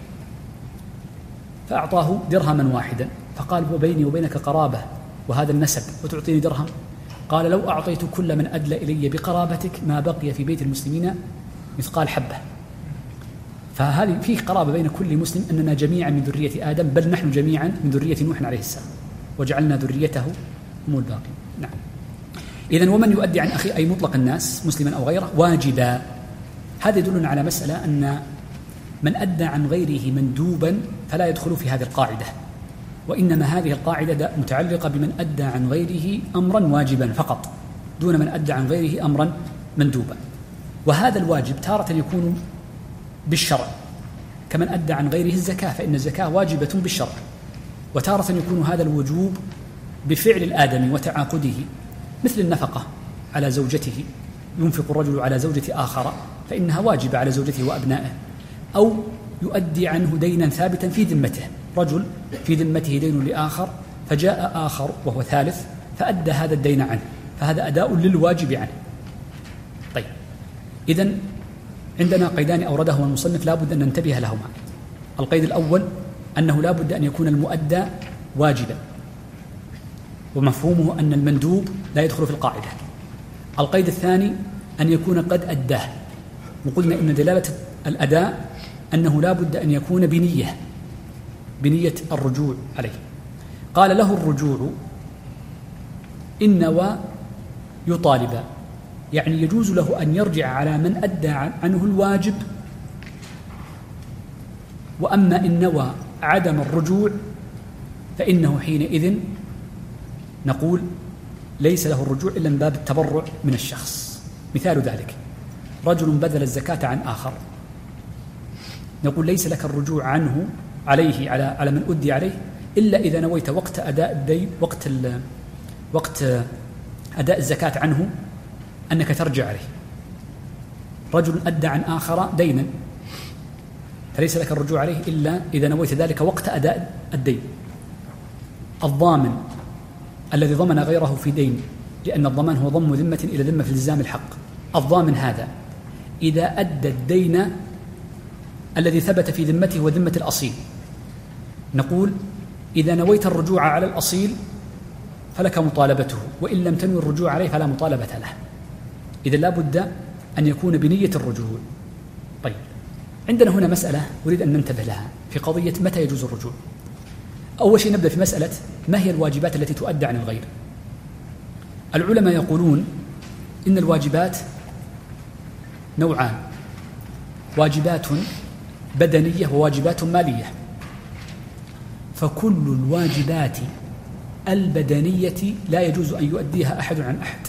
فأعطاه درهما واحدا فقال وبيني وبينك قرابة وهذا النسب وتعطيني درهم؟ قال لو أعطيت كل من أدلى إلي بقرابتك ما بقي في بيت المسلمين مثقال حبة. فهذه فيه قرابة بين كل مسلم أننا جميعا من ذرية آدم، بل نحن جميعا من ذرية نوح عليه السلام وجعلنا ذريته هم الباقين. نعم. إذن ومن يؤدي عن أخي أي مطلق الناس مسلما أو غيره واجبا. هذا يدلنا على مسألة أن من أدى عن غيره مندوبا فلا يدخل في هذه القاعدة، وإنما هذه القاعدة متعلقة بمن أدى عن غيره أمرا واجبا فقط دون من أدى عن غيره أمرا مندوبا. وهذا الواجب تارة يكون بالشرع كمن أدى عن غيره الزكاة، فإن الزكاة واجبة بالشرع، وتارة يكون هذا الوجوب بفعل الآدمي وتعاقده، مثل النفقة على زوجته، ينفق الرجل على زوجة آخر فإنها واجبة على زوجته وأبنائه، أو يؤدي عنه دينا ثابتا في ذمته، رجل في ذمته دين لآخر فجاء آخر وهو ثالث فأدى هذا الدين عنه، فهذا أداء للواجب عنه. طيب، إذن عندنا قيدان أوردهما المصنف لا بد أن ننتبه لهما. القيد الأول أنه لا بد أن يكون المؤدى واجبا، ومفهومه أن المندوب لا يدخل في القاعدة. القيد الثاني أن يكون قد أداه، وقلنا إن دلالة الأداء أنه لا بد أن يكون بنية بنية الرجوع عليه. قال له الرجوع إن نوى يطالب، يعني يجوز له أن يرجع على من أدى عنه الواجب، وأما إن نوى عدم الرجوع فإنه حينئذ نقول ليس له الرجوع إلا من باب التبرع من الشخص. مثال ذلك رجل بذل الزكاة عن آخر، نقول ليس لك الرجوع عنه عليه على على من أدي عليه إلا إذا نويت وقت أداء الدين وقت وقت أداء الزكاة عنه أنك ترجع عليه. رجل أدى عن آخر دينا فليس لك الرجوع عليه إلا إذا نويت ذلك وقت أداء الدين. الضامن الذي ضمن غيره في دين، لأن الضمان هو ضم ذمة إلى ذمة في التزام الحق، الضامن هذا إذا أدى الدين الذي ثبت في ذمته وذمة الأصيل، نقول إذا نويت الرجوع على الأصيل فلك مطالبته، وإن لم تنوي الرجوع عليه فلا مطالبة له. إذا لا بد أن يكون بنية الرجوع. طيب، عندنا هنا مسألة أريد أن ننتبه لها في قضية متى يجوز الرجوع. أول شيء نبدأ في مسألة ما هي الواجبات التي تؤدى عن الغير. العلماء يقولون إن الواجبات نوعان: واجبات بدنية وواجبات مالية. فكل الواجبات البدنية لا يجوز أن يؤديها أحد عن أحد.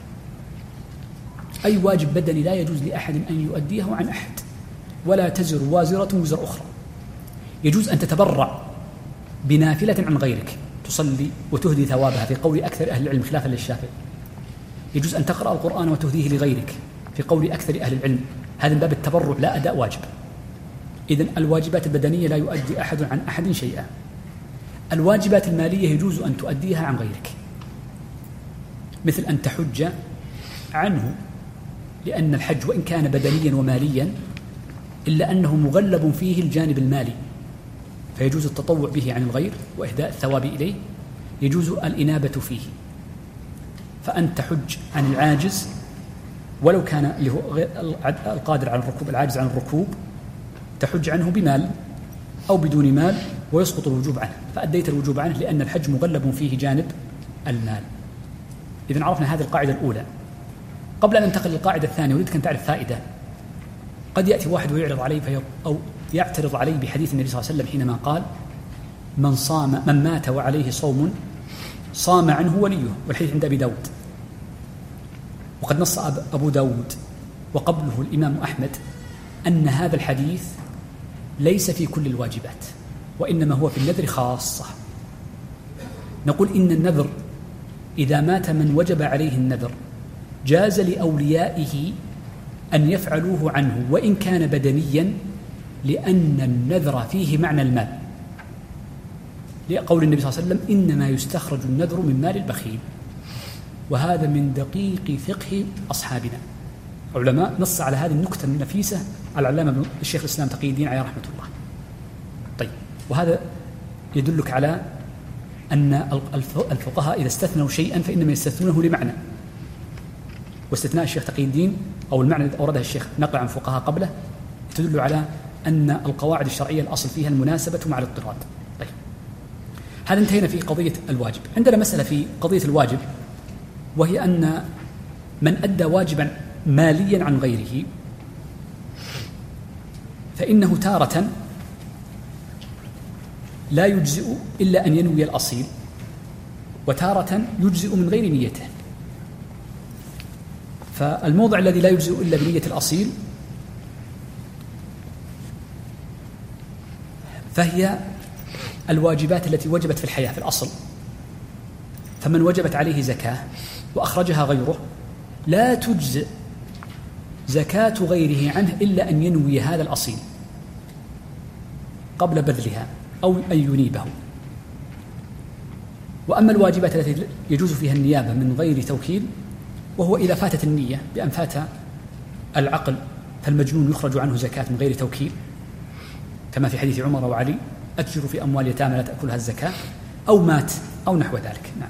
أي واجب بدني لا يجوز لأحد أن يؤديه عن أحد، ولا تزر وازرة وزر أخرى. يجوز أن تتبرع بنافلة عن غيرك تصلي وتهدي ثوابها في قول أكثر أهل العلم خلافا للشافعي. يجوز أن تقرأ القرآن وتهديه لغيرك في قول أكثر أهل العلم، هذا من باب التبرع لا أداء واجب. إذن الواجبات البدنية لا يؤدي أحد عن أحد شيئا. الواجبات المالية يجوز أن تؤديها عن غيرك، مثل أن تحج عنه، لأن الحج وإن كان بدنيا وماليا إلا أنه مغلب فيه الجانب المالي، فيجوز التطوع به عن الغير وإهداء الثواب إليه، يجوز الإنابة فيه. فأن تحج عن العاجز ولو كان القادر على الركوب العاجز عن الركوب، تحج عنه بمال أو بدون مال ويسقط الوجوب عنه، فأديت الوجوب عنه لأن الحج مغلب فيه جانب المال. إذن عرفنا هذه القاعدة الأولى. قبل أن ننتقل للقاعدة الثانية أريدك أن تعرف فائدة. قد يأتي واحد ويعرض عليه في أو يعترض عليه بحديث النبي صلى الله عليه وسلم حينما قال: من صام من مات وعليه صوم صام عنه وليه، والحديث عند أبي داود. وقد نص أبو داود وقبله الإمام أحمد أن هذا الحديث ليس في كل الواجبات، وإنما هو في النذر خاصة. نقول إن النذر إذا مات من وجب عليه النذر جاز لأوليائه أن يفعلوه عنه وإن كان بدنيا، لأن النذر فيه معنى المال، لقول النبي صلى الله عليه وسلم: إنما يستخرج النذر من مال البخيل. وهذا من دقيق فقه أصحابنا علماء. نص على هذه النكتة النفيسة العلامة الشيخ الإسلام تقي الدين عليه رحمة الله. طيب، وهذا يدلك على أن الفقهاء إذا استثنوا شيئا فإنما يستثنونه لمعنى، واستثناء الشيخ تقي الدين أو المعنى الذي أوردها الشيخ نقل عن فقهاء قبله تدل على أن القواعد الشرعية الأصل فيها المناسبة مع الاضطراد. طيب، هذا انتهينا في قضية الواجب. عندنا مسألة في قضية الواجب، وهي أن من أدى واجبا ماليا عن غيره فإنه تارة لا يجزئ إلا أن ينوي الأصيل، وتارة يجزئ من غير نيته. فالموضع الذي لا يجزئ إلا بنية الأصيل فهي الواجبات التي وجبت في الحياة في الأصل. فمن وجبت عليه زكاة وأخرجها غيره لا تجزئ زكاة غيره عنه إلا أن ينوي هذا الأصيل قبل بذلها أو أن ينيبه. وأما الواجبات التي يجوز فيها النيابة من غير توكيل، وهو إذا فاتت النية بأن فات العقل، فالمجنون يخرج عنه زكاة من غير توكيل، كما في حديث عمر وعلي: أتجر في أموال يتامى لا تأكلها الزكاة، أو مات أو نحو ذلك. نعم.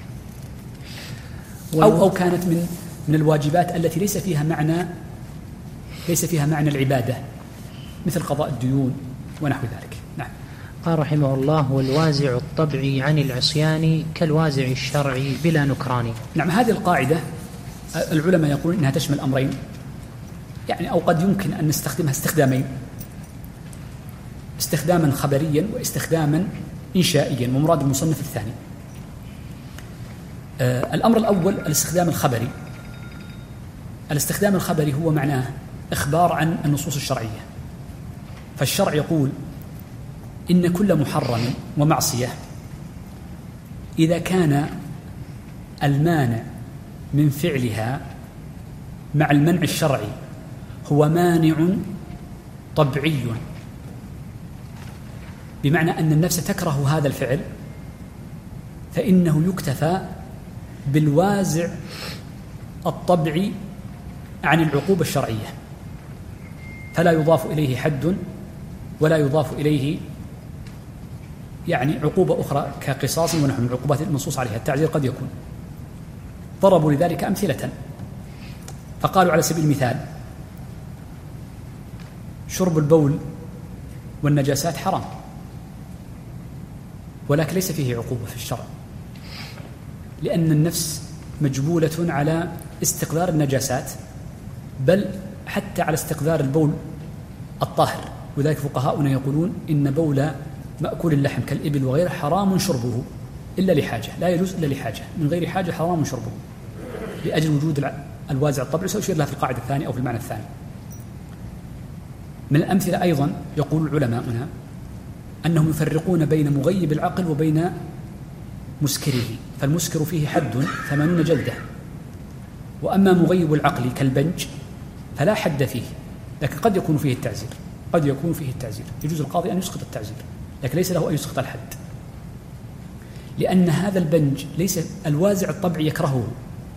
أو أو كانت من من الواجبات التي ليس فيها معنى ليس فيها معنى العبادة، مثل قضاء الديون ونحو ذلك. نعم. قال رحمه الله: والوازع الطبعي عن العصيان كالوازع الشرعي بلا نكران. نعم، هذه القاعدة العلماء يقولون إنها تشمل أمرين، يعني أو قد يمكن أن نستخدمها استخدامين: استخداما خبريا واستخداما إنشائيا، ومراد المصنف الثاني. آه الأمر الأول الاستخدام الخبري. الاستخدام الخبري هو معناه إخبار عن النصوص الشرعية. فالشرع يقول إن كل محرم ومعصية إذا كان المانع من فعلها مع المنع الشرعي هو مانع طبيعي، بمعنى أن النفس تكره هذا الفعل، فإنه يكتفى بالوازع الطبعي عن العقوبة الشرعية، فلا يضاف إليه حد ولا يضاف إليه يعني عقوبة أخرى كقصاص ونحو من العقوبات المنصوص عليها، التعزير قد يكون. ضربوا لذلك أمثلة، فقالوا على سبيل المثال: شرب البول والنجاسات حرام، ولكن ليس فيه عقوبة في الشرع، لأن النفس مجبولة على استقذار النجاسات، بل حتى على استقذار البول الطاهر. وذلك فقهاؤنا يقولون إن بول مأكول اللحم كالإبل وغيره حرام شربه إلا لحاجة، لا يجوز إلا لحاجة، من غير حاجة حرام شربه لأجل وجود الوازع الطبعي، سأشير لها في القاعدة الثانية أو في المعنى الثاني. من الأمثلة أيضا يقول علماؤنا أنهم يفرقون بين مغيب العقل وبين مسكره، فالمسكر فيه حد ثمانون جلدة، وأما مغيب العقل كالبنج فلا حد فيه، لكن قد يكون فيه التعزير، قد يكون فيه التعزير، يجوز القاضي أن يسقط التعزير، لكن ليس له أن يسقط الحد، لأن هذا البنج ليس الوازع الطبعي يكرهه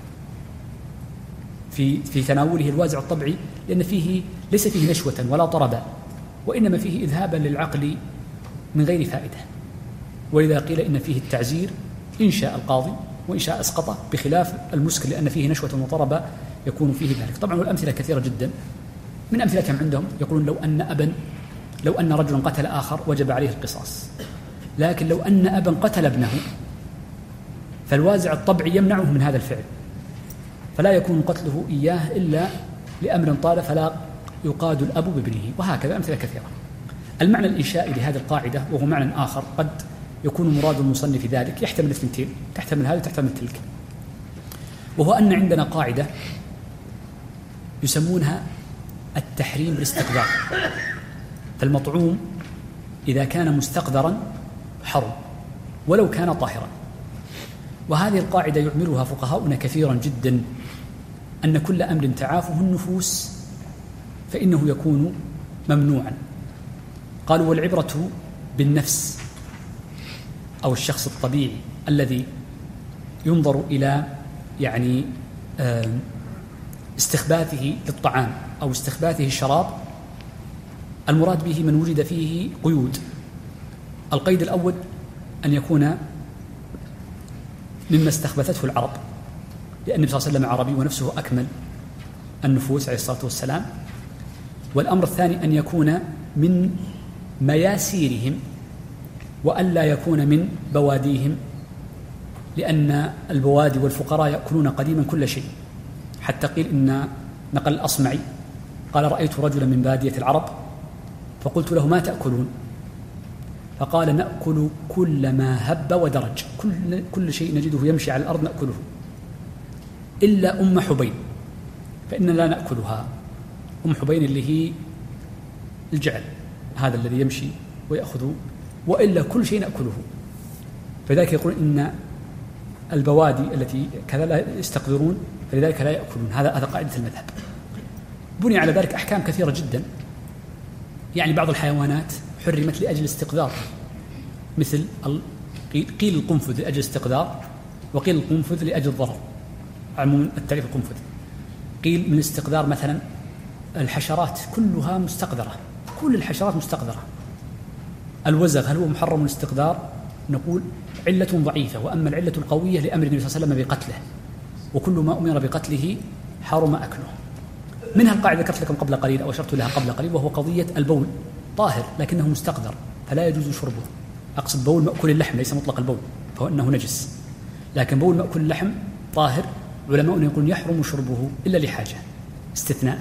في في تناوله، الوازع الطبعي لأن فيه ليس فيه نشوة ولا طربا، وإنما فيه إذهابا للعقل من غير فائدة، ولذا قيل إن فيه التعزير إن شاء القاضي وإن شاء أسقطه، بخلاف المسكر لأن فيه نشوة وطربا يكون فيه ذلك. طبعا والأمثلة كثيرة جدا، من أمثلتهم عندهم يقولون لو أن أبا لو أن رجلا قتل آخر وجب عليه القصاص، لكن لو أن أبا قتل ابنه فالوازع الطبعي يمنعه من هذا الفعل، فلا يكون قتله إياه إلا لأمر طال، فلا يقاد الأب بابنه، وهكذا أمثلة كثيرة. المعنى الإنشائي لهذه القاعدة وهو معنى آخر قد يكون مراد المصنف ذلك، يحتمل الثنتين، تحتمل هذه وتحتمل تلك، وهو أن عندنا قاعدة يسمونها التحريم بالاستقذار، فالمطعوم إذا كان مستقذرا حرم ولو كان طاهرا، وهذه القاعدة يعملها فقهاؤنا كثيرا جدا، أن كل أمر تعافه النفوس فإنه يكون ممنوعا. قالوا: والعبرة بالنفس أو الشخص الطبيعي الذي ينظر إلى يعني استخباثه للطعام أو استخباثه الشراب، المراد به من وجد فيه قيود. القيد الأول أن يكون مما استخبثته العرب، لأن النبي صلى الله عليه وسلم عربي ونفسه أكمل النفوس عليه الصلاة والسلام. والأمر الثاني أن يكون من مياسيرهم وألا يكون من بواديهم، لأن البوادي والفقراء يأكلون قديما كل شيء، حتى قيل إن نقل الأصمعي قال: رأيت رجلا من بادية العرب فقلت له: ما تأكلون؟ فقال: نأكل كل ما هب ودرج، كل, كل شيء نجده يمشي على الأرض نأكله إلا أم حبين فإننا لا نأكلها. أم حبين اللي هي الجعل، هذا الذي يمشي ويأخذ، وإلا كل شيء نأكله. فلذلك يقول إن البوادي التي كذا لا يستقذرون، فلذلك لا يأكلون. هذا هذا قاعدة المذهب. بني على ذلك أحكام كثيرة جدا، يعني بعض الحيوانات حرمت لأجل الاستقذار، مثل قيل القنفذ لأجل الاستقذار، وقيل القنفذ لأجل الضرر، عموما التعريف القنفذ. قيل من الاستقذار مثلا الحشرات كلها مستقذرة، كل الحشرات مستقذرة. الوزغ هل هو محرم الاستقذار؟ نقول علة ضعيفة، وأما العلة القوية لأمر النبي صلى الله عليه وسلم بقتله، وكل ما أمر بقتله حرم أكله. منها القاعدة ذكرت لكم قبل قليل أو أشرت لها قبل قليل، وهو قضية البول طاهر لكنه مستقذر فلا يجوز شربه. أقصد بول مأكل اللحم، ليس مطلق البول، فهو أنه نجس، لكن بول مأكل اللحم طاهر، علماؤنا يقولون يحرم شربه إلا لحاجة استثناء،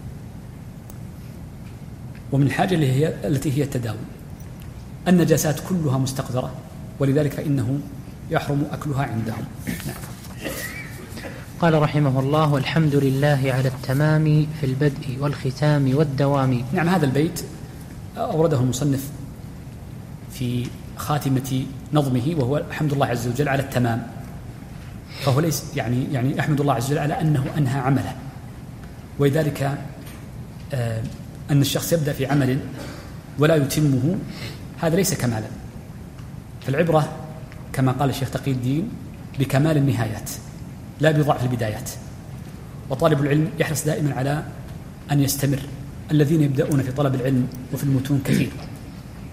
ومن الحاجة اللي هي التي هي التداوي. النجاسات كلها مستقذرة، ولذلك فإنه يحرم أكلها عندهم. نعم. قال رحمه الله: والحمد لله على التمام في البدء والختام والدوام. نعم، هذا البيت أورده المصنف في خاتمة نظمه، وهو الحمد لله عز وجل على التمام، فهو ليس يعني يعني أحمد الله عز وجل على أنه أنهى عمله، ولذلك آه أن الشخص يبدأ في عمل ولا يتمه، هذا ليس كمالا. فالعبرة كما قال الشيخ تقي الدين بكمال النهايات لا بضعف البدايات، وطالب العلم يحرص دائما على أن يستمر. الذين يبدأون في طلب العلم وفي المتون كثير،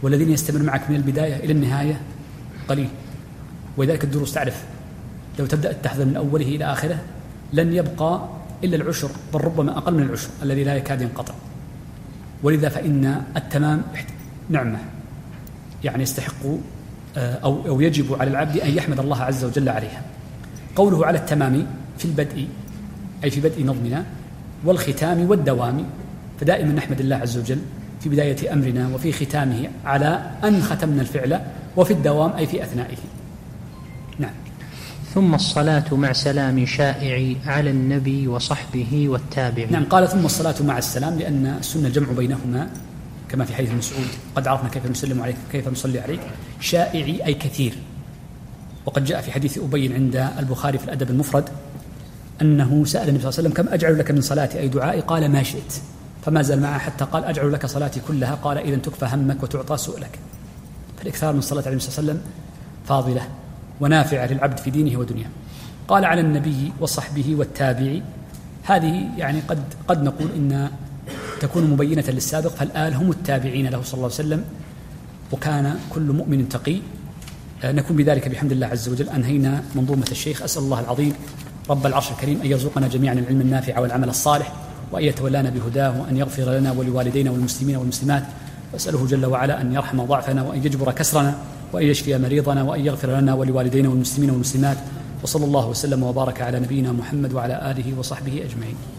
والذين يستمر معك من البداية إلى النهاية قليل. ولذلك الدروس تعرف لو تبدأ التحضير من أوله إلى آخره لن يبقى إلا العشر، بل ربما أقل من العشر الذي لا يكاد ينقطع. ولذا فإن التمام نعمة، يعني يستحق أو أو يجب على العبد أن يحمد الله عز وجل عليها. قوله على التمام في البدء أي في بدء نظمنا والختام والدوام، فدائما نحمد الله عز وجل في بداية أمرنا وفي ختامه على أن ختمنا الفعل، وفي الدوام أي في أثنائه. نعم. ثم الصلاة مع سلام شائع على النبي وصحبه والتابعين. نعم، قال ثم الصلاة مع السلام، لأن السنة الجمع بينهما كما في حديث مسعود قد عرفنا كيف نسلم عليك كيف نصلي عليك. شائع أي كثير. وقد جاء في حديث أبي عند البخاري في الأدب المفرد أنه سأل النبي صلى الله عليه وسلم كم أجعل لك من صلاتي أي دعائي؟ قال ما شئت، فما زال معه حتى قال أجعل لك صلاتي كلها، قال إذن تكفى همك وتعطى سؤلك. فالإكثار من الصلاة عليه النبي صلى الله عليه وسلم فاضلة ونافعة للعبد في دينه ودنياه. قال على النبي وصحبه والتابعي، هذه يعني قد قد نقول إن تكون مبينة للسابق، فالآل هم التابعين له صلى الله عليه وسلم، وكان كل مؤمن تقي. نكون بذلك بحمد الله عز وجل أنهينا منظومة الشيخ. أسأل الله العظيم رب العرش الكريم أن يرزقنا جميعا العلم النافع والعمل الصالح، وأن يتولانا بهداه، وأن يغفر لنا ولوالدينا والمسلمين والمسلمات. وأسأله جل وعلا أن يرحم ضعفنا، وأن يجبر كسرنا، وأن يشفي مريضنا، وأن يغفر لنا ولوالدينا والمسلمين والمسلمات. وصلى الله وسلم وبارك على نبينا محمد وعلى آله وصحبه أجمعين.